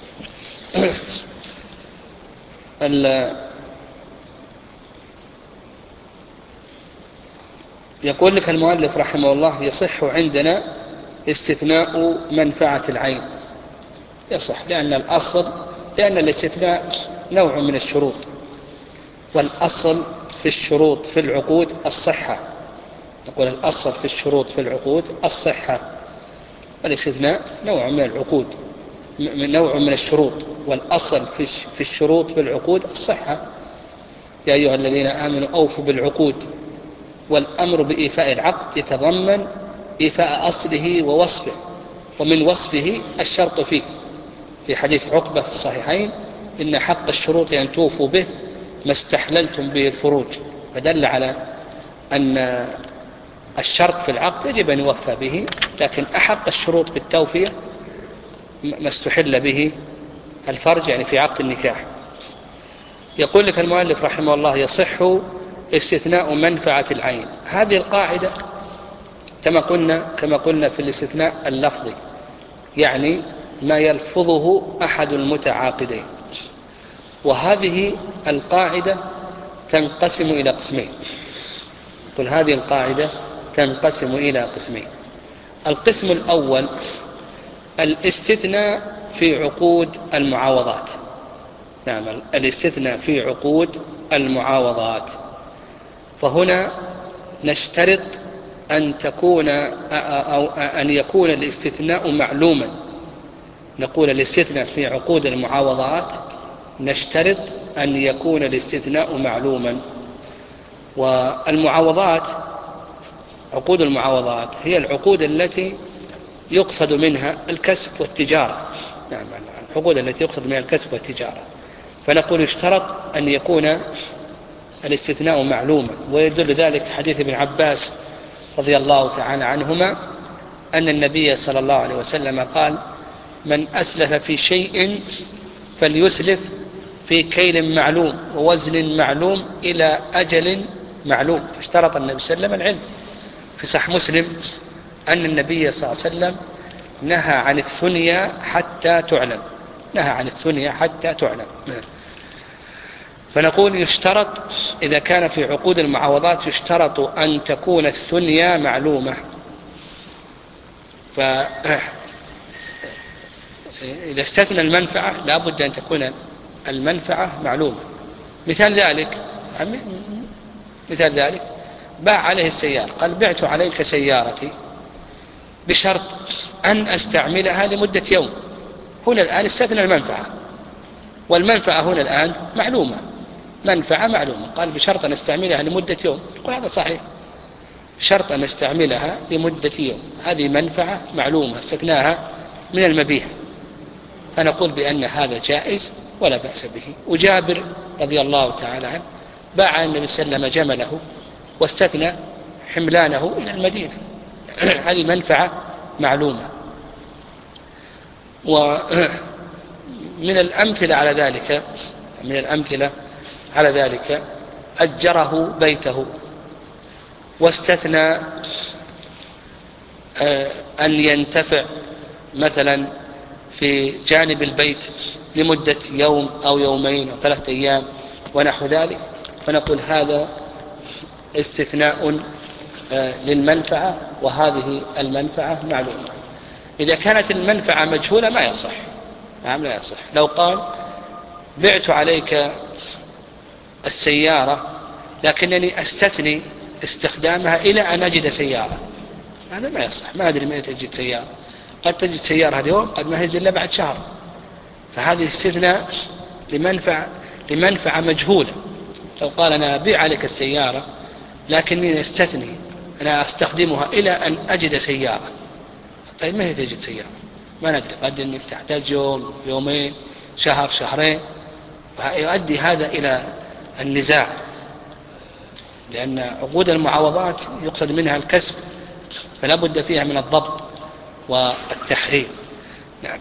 يقول لك المؤلف رحمه الله: يصح عندنا استثناء منفعة العين. يصح لأن الأصل لأن الاستثناء نوع من الشروط، والأصل في الشروط في العقود الصحة. نقول الأصل في الشروط في العقود الصحة، والاستثناء نوع من العقود نوع من الشروط، والأصل في الشروط في العقود الصحة. يا أيها الذين آمنوا أوفوا بالعقود. والأمر بإيفاء العقد يتضمن إيفاء أصله ووصفه، ومن وصفه الشرط فيه، في حديث عقبة في الصحيحين: إن حق الشروط أن توفوا به ما استحللتم به الفروج. فدل على أن الشرط في العقد يجب أن يوفى به، لكن أحق الشروط بالتوفية ما استحل به الفرج، يعني في عقد النكاح. يقول لك المؤلف رحمه الله: يصح استثناء منفعة العين. هذه القاعدة كما قلنا كما قلنا في الاستثناء اللفظي، يعني ما يلفظه أحد المتعاقدين. وهذه القاعدة تنقسم إلى قسمين. قل هذه القاعدة تنقسم إلى قسمين. القسم الأول الاستثناء في عقود المعاوضات. نعم، الاستثناء في عقود المعاوضات. فهنا نشترط أن تكون أو أن يكون الاستثناء معلوما. نقول الاستثناء في عقود المعاوضات نشترط أن يكون الاستثناء معلوما. والمعاوضات، عقود المعاوضات هي العقود التي يقصد منها الكسب والتجارة. نعم، العقود التي يقصد منها الكسب والتجارة. فنقول يشترط أن يكون الاستثناء معلوما. ويدل ذلك حديث ابن عباس رضي الله تعالى عنهما أن النبي صلى الله عليه وسلم قال: من أسلف في شيء فليسلف في كيل معلوم ووزن معلوم إلى أجل معلوم. اشترط النبي صلى الله عليه وسلم العلم. في صحيح مسلم أن النبي صلى الله عليه وسلم نهى عن الثنيا حتى تعلم. نهى عن الثنيا حتى تعلم. فنقول يشترط إذا كان في عقود المعاوضات يشترط أن تكون الثنيا معلومة. فإذا استثنى المنفعة لا بد أن تكون المنفعة معلومة. مثال ذلك مثال ذلك باع عليه السيارة، قال: بعت عليك سيارتي بشرط أن أستعملها لمدة يوم. هنا الآن استثنى المنفعة، والمنفعة هنا الآن معلومة، منفعة معلومة. قال: بشرط أن أستعملها لمدة يوم. يقول هذا صحيح، بشرط أن أستعملها لمدة يوم. هذه منفعة معلومة استثناها من المبيع. فنقول بأن هذا جائز ولا بأس به. وجابر رضي الله تعالى عنه باع النبي صلى الله عليه وسلم جمله واستثنى حملانه إلى المدينة. هذه منفعة معلومة. ومن الأمثلة على ذلك من الأمثلة على ذلك أجره بيته واستثنى أن ينتفع مثلا في جانب البيت لمدة يوم أو يومين أو ثلاثة أيام ونحو ذلك. فنقول هذا استثناء للمنفعة، وهذه المنفعة معلومة. إذا كانت المنفعة مجهولة ما يصح. نعم، لا يصح. لو قال: بعت عليك السيارة لكنني أستثني استخدامها إلى أن أجد سيارة، هذا ما يصح. ما أدري متى تجد سيارة، قد تجد سيارة اليوم، قد ما تجد إلا بعد شهر. فهذه استثناء لمنفعة لمنفعة مجهولة. لو قال: أنا أبيع عليك السيارة لكنني أستثني أنا أستخدمها إلى أن أجد سيارة. طيب ما هي تجد سيارة؟ ما ندري، قد أنك تحتاج يوم، يومين، شهر، شهرين. يؤدي هذا إلى النزاع، لأن عقود المعاوضات يقصد منها الكسب، فلا بد فيها من الضبط والتحريم. يعني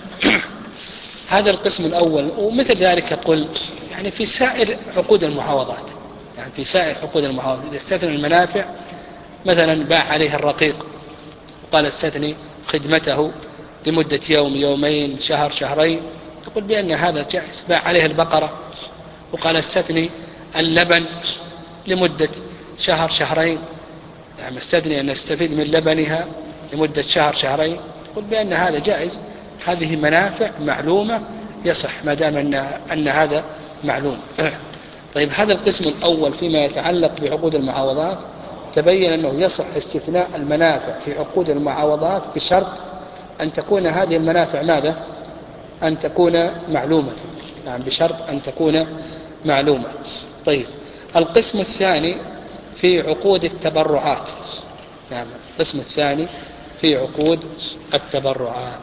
هذا القسم الأول. ومثل ذلك يقول يعني في سائر عقود المعاوضات، يعني في سائر عقود المعاوضات إذا استثنى المنافع، مثلا باع عليه الرقيق وقال: استثني خدمته لمدة يوم، يومين، شهر، شهرين، يقول بأن هذا جائز. باع عليه البقرة وقال: استثني اللبن لمدة شهر، شهرين، يعني استثني أن نستفيد من لبنها لمدة شهر، شهرين، يقول بأن هذا جائز. هذه منافع معلومة يصح ما دام أن, أن هذا معلوم. طيب، هذا القسم الأول فيما يتعلق بعقود المعاوضات تبين أنه يصح استثناء المنافع في عقود المعاوضات بشرط أن تكون هذه المنافع ماذا؟ أن تكون معلومة. يعني بشرط أن تكون معلومة. طيب، القسم الثاني في عقود التبرعات. يعني القسم الثاني في عقود التبرعات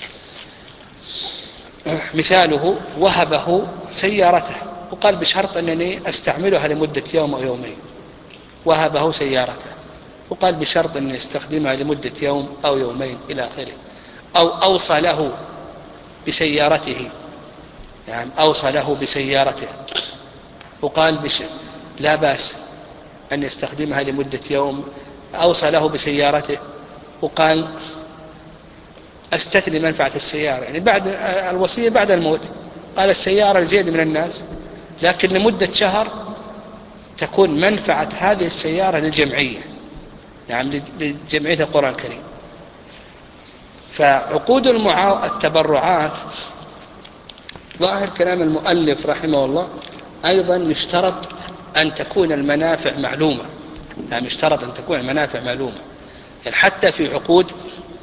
مثاله: وهبه سيارته وقال: بشرط أنني أستعملها لمدة يوم أو يومين. وهبه سيارته وقال: بشرط أنني أستخدمها لمدة يوم أو يومين إلى آخره. أو أوصى له بسيارته، يعني أوصى له بسيارته وقال: بش... لا بأس أن يستخدمها لمدة يوم، أوصى له بسيارته وقال أستثني منفعة السيارة، يعني بعد الوصية بعد الموت، قال السيارة لزيد من الناس، لكن لمدة شهر تكون منفعة هذه السيارة للجمعية، نعم لجمعية القرآن الكريم. فعقود المعا... التبرعات ظاهر كلام المؤلف رحمه الله أيضا يشترط أن تكون المنافع معلومة، يعني يشترط أن تكون المنافع معلومة، يعني حتى في عقود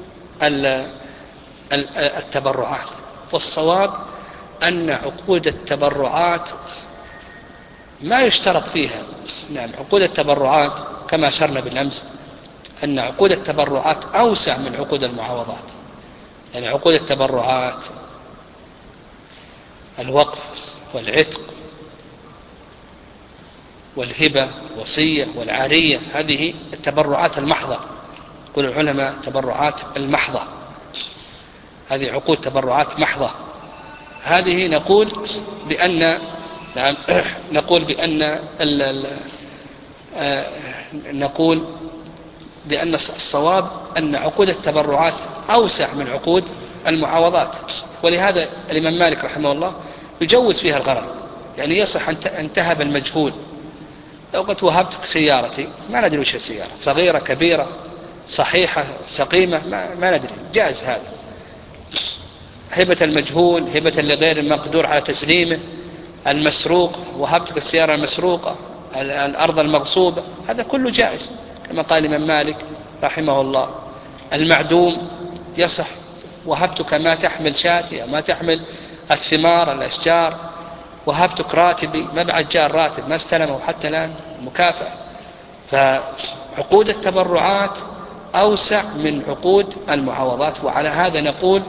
التبرعات. والصواب أن عقود التبرعات ما يشترط فيها، نعم عقود التبرعات كما أشرنا بالأمس أن عقود التبرعات أوسع من عقود المعاوضات، يعني عقود التبرعات الوقف والعتق والهبة والوصية والعارية، هذه التبرعات المحضة، يقول العلماء تبرعات المحضة، هذه عقود تبرعات محضة. هذه نقول بأن نعم نقول بأن ال ال آه نقول بأن الصواب أن عقود التبرعات أوسع من عقود المعاوضات، ولهذا الإمام مالك رحمه الله يجوز فيها الغرر، يعني يصح أن تهب المجهول. لو قلت وهبتك سيارتي ما ندري وش السيارة، صغيرة كبيرة صحيحة سقيمة ما, ما ندري، جائز هذا. هبة المجهول، هبة لغير المقدور على تسليمه، المسروق، وهبتك السيارة المسروقة، الأرض المغصوبة، هذا كله جائز كما قال الإمام مالك رحمه الله. المعدوم يصح، وهبتك ما تحمل شاتي ما تحمل الثمار الأشجار، وهبتك راتبي، ما بعد جاء الراتب ما استلمه حتى الآن مكافأة. فعقود التبرعات أوسع من عقود المعاوضات، وعلى هذا نقول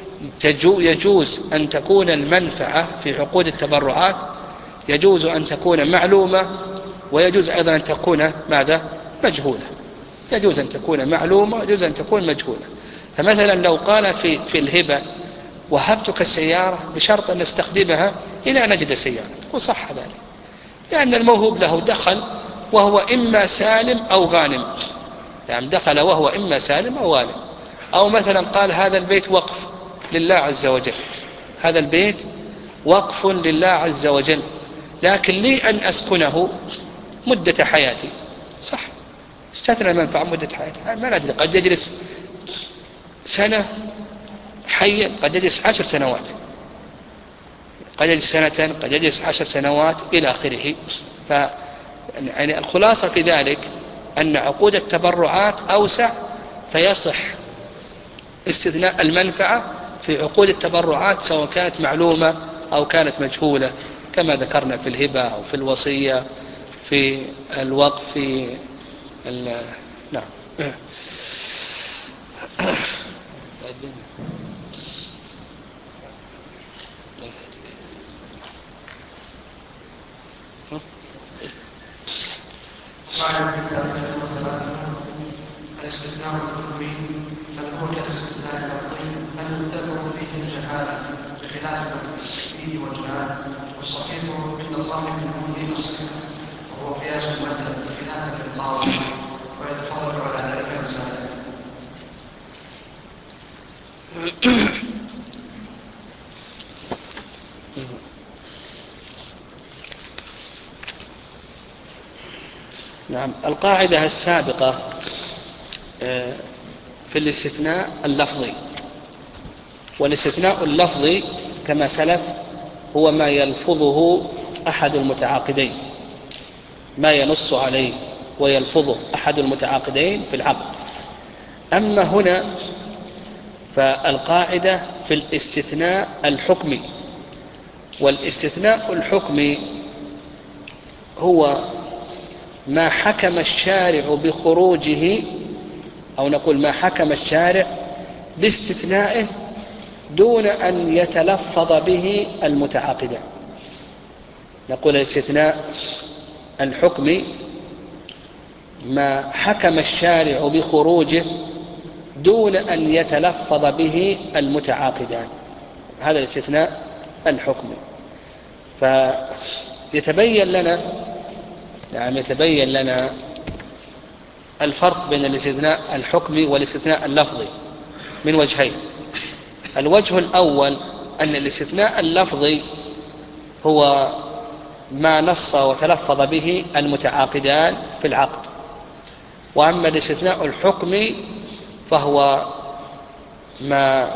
يجوز أن تكون المنفعة في عقود التبرعات يجوز أن تكون معلومة، ويجوز أيضا أن تكون ماذا مجهولة، يجوز أن تكون معلومة ويجوز أن تكون مجهولة. فمثلا لو قال في, في الهبة وهبتك السيارة بشرط أن نستخدمها إلى أن نجد سيارة، وصح ذلك، لأن الموهوب له دخل وهو إما سالم أو غانم، يعني دخل وهو إما سالم أو غانم. أو مثلا قال هذا البيت وقف لله عز وجل، هذا البيت وقف لله عز وجل، لكن لي أن أسكنه مدة حياتي، صح، استثنى المنفعة مدة حياتي، ما ندري قد يجلس سنة حيا، قد يجلس عشر سنوات، قد يجلس سنة، قد يجلس عشر سنوات إلى آخره. ف يعني الخلاصة في ذلك أن عقود التبرعات أوسع، فيصح استثناء المنفعة في عقود التبرعات سواء كانت معلومة أو كانت مجهولة، كما ذكرنا في الهبة أو في الوصية في الوقف في ال... نعم. قال الاستثناء الحكمي هل هو كالاستثناء اللفظي هل يعتبر فيه الجهالة بخلاف فيه وجهان، والصحيح عند صاحب المؤمنين الصحيح وهو قياس المذهب بخلاف القاضي ويتفرج على ذلك مسائل. نعم. القاعدة السابقة في الاستثناء اللفظي، والاستثناء اللفظي كما سلف هو ما يلفظه أحد المتعاقدين، ما ينص عليه ويلفظه أحد المتعاقدين في العقد. أما هنا فالقاعدة في الاستثناء الحكمي، والاستثناء الحكمي هو ما حكم الشارع بخروجه، أو نقول ما حكم الشارع باستثنائه دون أن يتلفظ به المتعاقدان. نقول الاستثناء الحكمي ما حكم الشارع بخروجه دون أن يتلفظ به المتعاقدان، هذا الاستثناء الحكمي. فيتبين لنا نعم يتبين لنا الفرق بين الاستثناء الحكمي والاستثناء اللفظي من وجهين. الوجه الأول أن الاستثناء اللفظي هو ما نص وتلفظ به المتعاقدان في العقد، وأما الاستثناء الحكمي فهو ما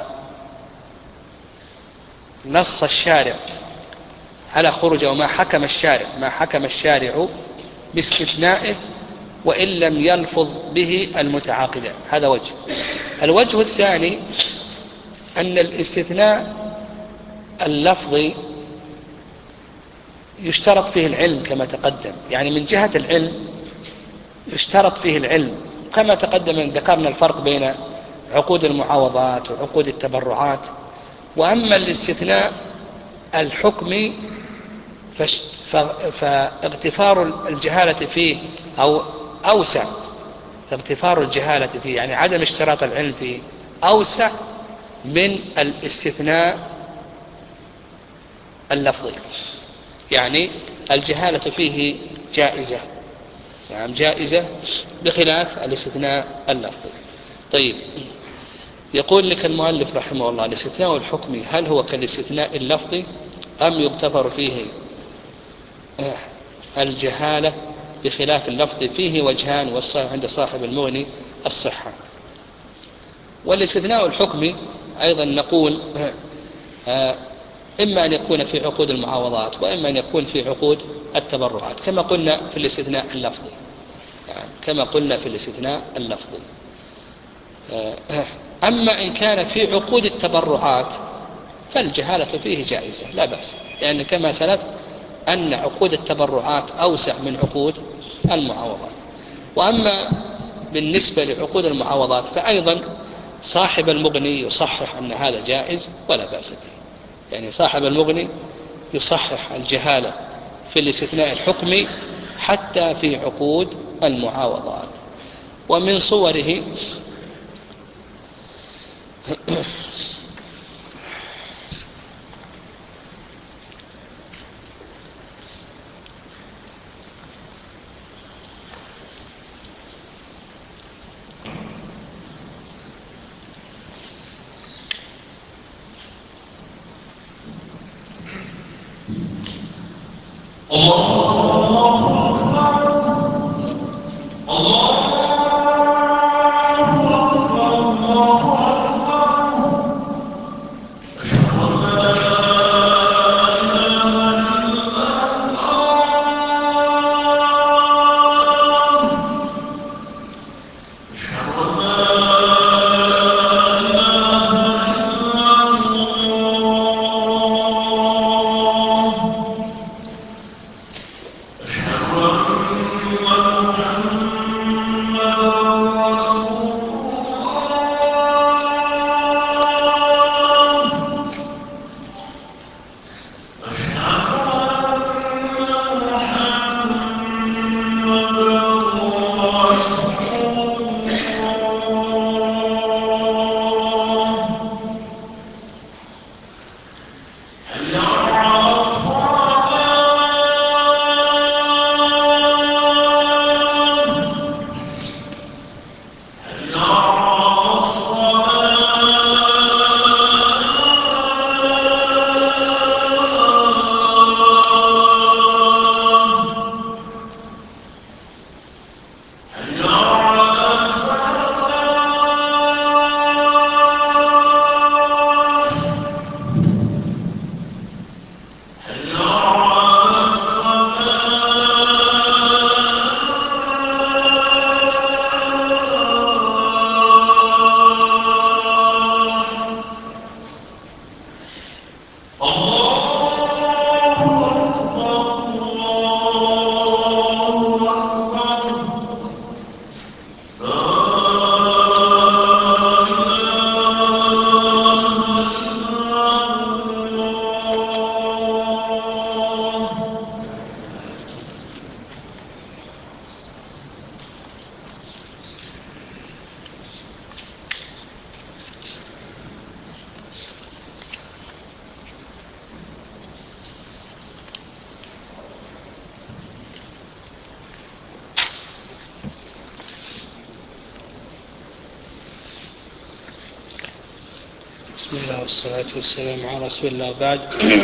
نص الشارع على خروجه، وما حكم الشارع ما حكم الشارع باستثنائه وإن لم يلفظ به المتعاقدان. هذا وجه. الوجه الثاني أن الاستثناء اللفظي يشترط فيه العلم كما تقدم، يعني من جهة العلم يشترط فيه العلم كما تقدم. ذكرنا الفرق بين عقود المعاوضات وعقود التبرعات. وأما الاستثناء الحكمي فاغتفار الجهالة فيه أو أوسع، اغتفار الجهالة فيه يعني عدم اشتراط العلم فيه أوسع من الاستثناء اللفظي، يعني الجهالة فيه جائزة، يعني جائزة بخلاف الاستثناء اللفظي. طيب، يقول لك المؤلف رحمه الله: الاستثناء الحكمي هل هو كالاستثناء اللفظي أم يغتفر فيه الجهالة بخلاف اللفظ؟ فيه وجهان والصحيح عند صاحب المغني الصحة. والاستثناء الحكمي أيضا نقول إما أن يكون في عقود المعاوضات وإما أن يكون في عقود التبرعات كما قلنا في الاستثناء اللفظي، يعني كما قلنا في الاستثناء اللفظي. أما إن كان في عقود التبرعات فالجهالة فيه جائزة لا بأس، لأن يعني كما سلف أن عقود التبرعات أوسع من عقود المعاوضات. وأما بالنسبة لعقود المعاوضات فأيضا صاحب المغني يصحح أن هذا جائز ولا بأس به، يعني صاحب المغني يصحح الجهالة في الاستثناء الحكمي حتى في عقود المعاوضات. ومن صوره بسم الله والصلاة والسلام على رسول الله. بعد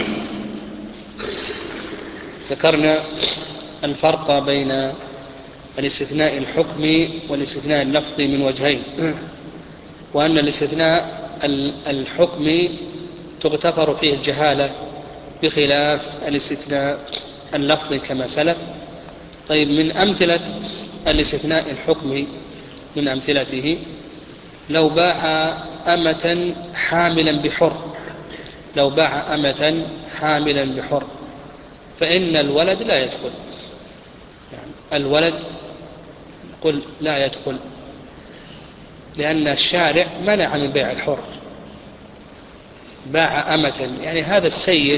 ذكرنا الفرق بين الاستثناء الحكمي والاستثناء اللفظي من وجهين، وأن الاستثناء الحكمي تغتفر فيه الجهالة بخلاف الاستثناء اللفظي كما سلف. طيب، من أمثلة الاستثناء الحكمي من أمثلته لو باع أمة حاملا بحر لو باع أمة حاملا بحر فإن الولد لا يدخل، يعني الولد قل لا يدخل، لأن الشارع منع من بيع الحر. باع أمة، يعني هذا السيد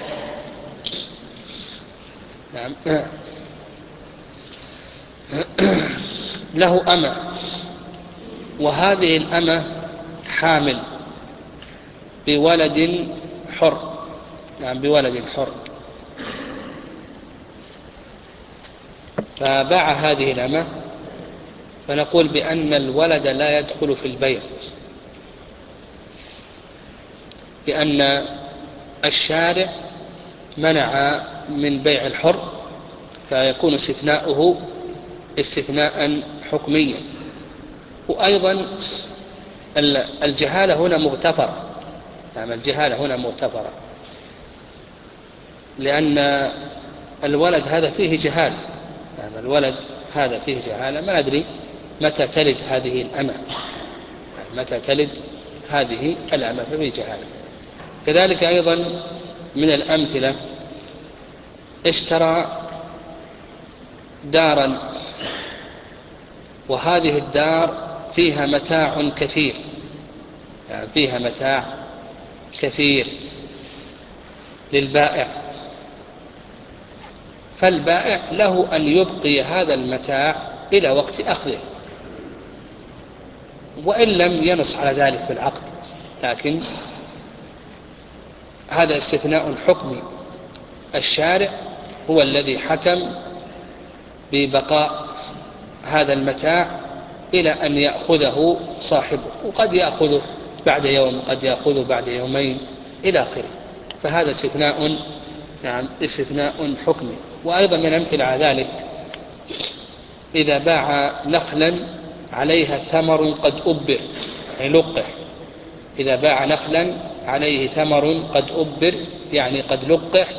نعم له أمة، وهذه الأمة حامل بولد حر، نعم بولد حر، فباع هذه الأمة، فنقول بأن الولد لا يدخل في البيع، لأن الشارع منع من بيع الحر، فيكون استثناؤه استثناء حكميا. وأيضا الجهالة هنا مغتفرة، يعني الجهالة هنا مغتفرة، لأن الولد هذا فيه جهالة، يعني الولد هذا فيه جهالة، ما ندري متى تلد هذه الأمة، متى تلد هذه الأمة، ففيه جهالة. كذلك أيضا من الأمثلة اشترى دارا، وهذه الدار فيها متاع كثير، يعني فيها متاع كثير للبائع، فالبائع له أن يبقي هذا المتاع إلى وقت أخذه، وإن لم ينص على ذلك في العقد، لكن هذا استثناء حكمي. الشارع هو الذي حكم ببقاء هذا المتاع إلى أن يأخذه صاحبه، وقد يأخذه بعد يوم، قد يأخذه بعد يومين إلى آخره، فهذا استثناء نعم استثناء حكمي. وأيضا من أمثلة على ذلك إذا باع نخلا عليها ثمر قد أبر، يعني لقح، إذا باع نخلا عليه ثمر قد أبر يعني قد لقح،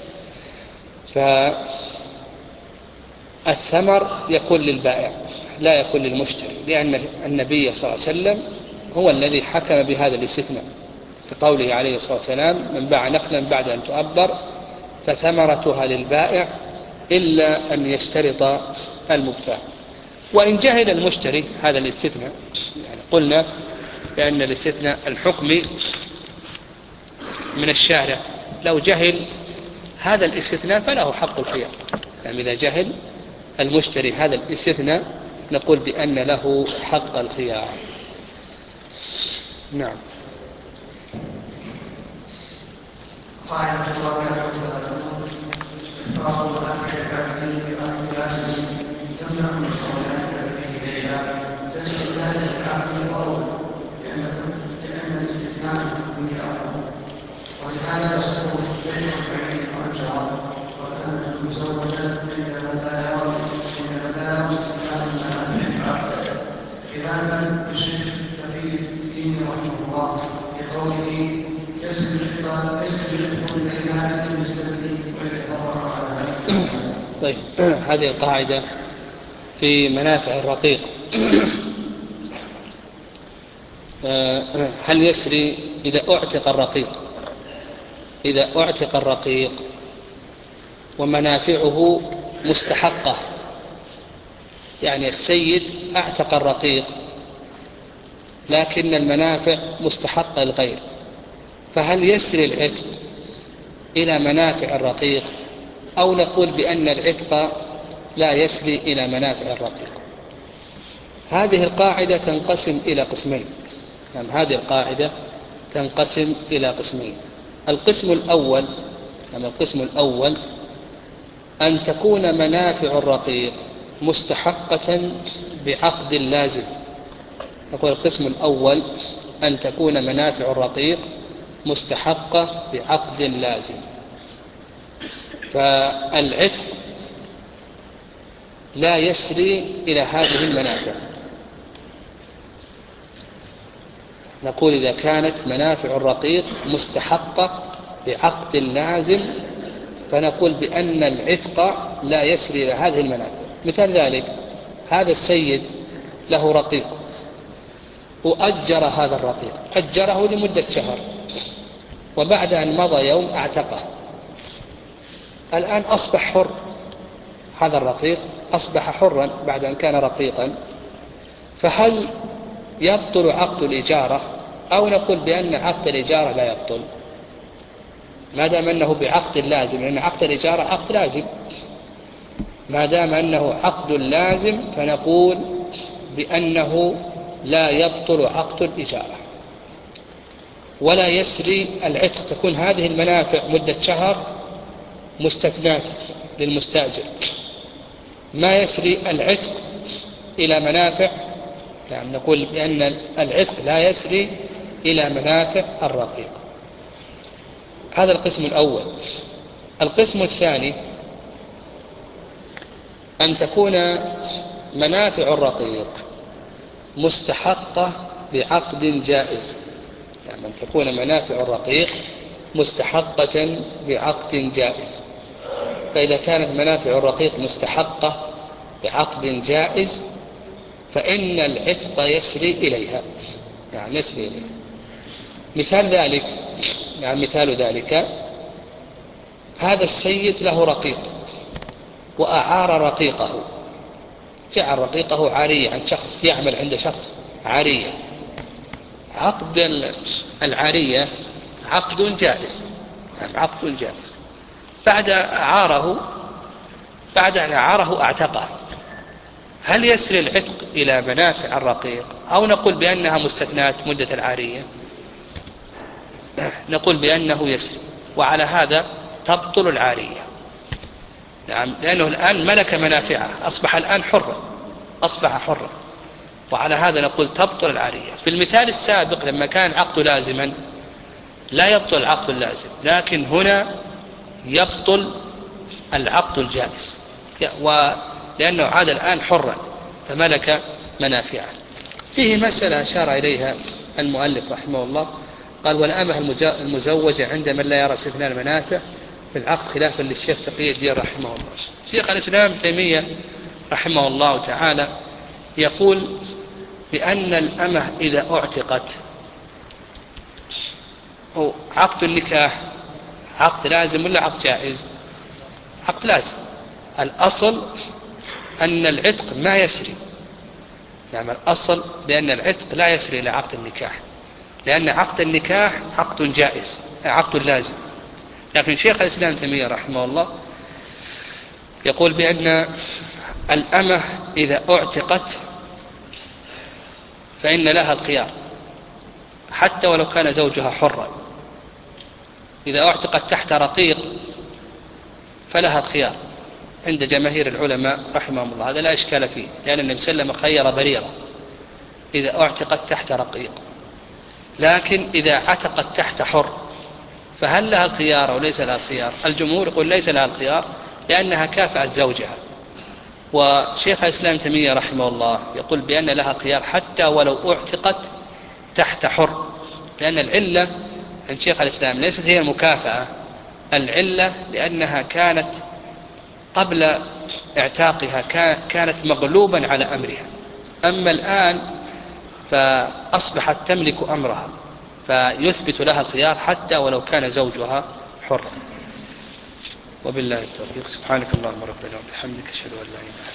فالثمر يكون للبائع لا يكون للمشتري، لأن النبي صلى الله عليه وسلم هو الذي حكم بهذا الاستثناء، كقوله عليه الصلاة والسلام: من باع نخلا بعد أن تؤبر فثمرتها للبائع إلا أن يشترط المبتاع. وإن جهل المشتري هذا الاستثناء، يعني قلنا بأن الاستثناء الحكمي من الشارع، لو جهل هذا الاستثناء فله حق الخيار، يعني إذا جهل المشتري هذا الاستثناء نقول بأن له حق الخيار. نعم. قاعدة الرابعة والثلاثون: إحفاظ الأكل الكافي بأكل تمنع من الصلاة التي إليها تشمل ذلك العقل الأول، لأن الاستثناء الحكمي أفضل، ولهذا يصدق بين الفعل والجواب، وكان مزوجا عندما لا يرى عندما لا يرى استثناء المنافع العقل، خلافا للشيخ تقي الدين رحمه الله بقوله: يسر الحفظ يسر الحفظ بالعناية المستثني ويتفرع على ذلك. طيب، هذه القاعدة في منافع الرقيق. هل يسري إذا أعتق الرقيق إذا أعتق الرقيق ومنافعه مستحقة، يعني السيد أعتق الرقيق لكن المنافع مستحقة للغير، فهل يسري العتق إلى منافع الرقيق، أو نقول بأن العتق لا يسري إلى منافع الرقيق؟ هذه القاعدة تنقسم إلى قسمين، يعني هذه القاعدة تنقسم إلى قسمين. القسم الأول يعني القسم الأول أن تكون منافع الرقيق مستحقة بعقد لازم. نقول القسم الأول أن تكون منافع الرقيق مستحقة بعقد لازم. فالعتق لا يسري إلى هذه المنافع. نقول إذا كانت منافع الرقيق مستحقة بعقد لازم فنقول بأن العتق لا يسري إلى هذه المنافع. مثال ذلك: هذا السيد له رقيق وأجر هذا الرقيق، أجره لمدة شهر، وبعد أن مضى يوم أعتقه. الآن أصبح حر، هذا الرقيق أصبح حرا بعد أن كان رقيقا، فهل يبطل عقد الإجارة أو نقول بأن عقد الإجارة لا يبطل ما دام أنه بعقد لازم؟ لأن عقد الإجارة عقد لازم. ما دام أنه عقد لازم فنقول بأنه لا يبطل عقد الإجارة ولا يسري العتق. تكون هذه المنافع مدة شهر مستثنات للمستأجر، ما يسري العتق إلى منافع. نعم، نقول بأن العتق لا يسري إلى منافع الرقيق. هذا القسم الأول. القسم الثاني: أن تكون منافع الرقيق مستحقة بعقد جائز. يعني أن تكون منافع الرقيق مستحقة بعقد جائز. فإذا كانت منافع الرقيق مستحقة بعقد جائز فإن العتق يسري إليها، يعني يسري إليها. مثال ذلك يعني مثال ذلك هذا السيد له رقيق وأعار رقيقه، جعل رقيقه عارية عند شخص يعمل عند شخص عارية. عقد العارية عقد جائز، يعني عقد جائز. بعد أعاره بعد أن أعاره أعتقه، هل يسري العتق إلى منافع الرقيق أو نقول بأنها مستثنات مدة العارية؟ نقول بأنه يسري، وعلى هذا تبطل العارية. نعم، لأنه الآن ملك منافعه، أصبح الآن حرا، أصبح حرا، وعلى هذا نقول تبطل العارية. في المثال السابق لما كان عقد لازما لا يبطل العقد اللازم، لكن هنا يبطل العقد الجائز، ولأنه عاد الآن حرا فملك منافعه. فيه مسألة أشار إليها المؤلف رحمه الله، قال: والأمة المزوجة عند من لا يرى استثناء المنافع في العقد خلافا للشيخ تقي الدين رحمه الله. شيخ الإسلام تيمية رحمه الله تعالى يقول بأن الأمة إذا أعتقت، هو عقد النكاح عقد لازم ولا عقد جائز؟ عقد لازم. الأصل أن العتق ما يسري، يعني الأصل بأن العتق لا يسري إلى عقد النكاح، لأن عقد النكاح عقد جائز، عقد لازم. لكن شيخ الإسلام تيمية رحمه الله يقول بأن الأمة إذا أعتقت فإن لها الخيار حتى ولو كان زوجها حرا. إذا أعتقت تحت رقيق فلها الخيار عند جماهير العلماء رحمهم الله، هذا لا إشكال فيه، لأن النبي صلى الله عليه وسلم خير بريرة إذا أعتقت تحت رقيق. لكن إذا عتقت تحت حر فهل لها الخيار أو ليس لها الخيار؟ الجمهور يقول ليس لها الخيار لأنها كافأت زوجها. وشيخ الإسلام تيمية رحمه الله يقول بأن لها الخيار حتى ولو اعتقت تحت حر، لأن العلة عند شيخ الإسلام ليست هي المكافأة، العلة لأنها كانت قبل اعتاقها كانت مغلوبا على أمرها، أما الآن فأصبحت تملك أمرها، فيثبت لها الخيار حتى ولو كان زوجها حرا. وبالله التوفيق. سبحانك اللهم ربنا وبحمدك، أشهد أن لا إله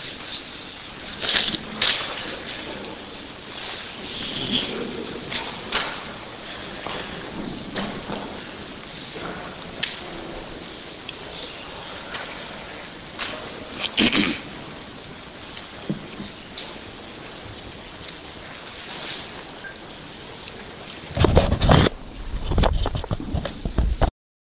إلا أنت.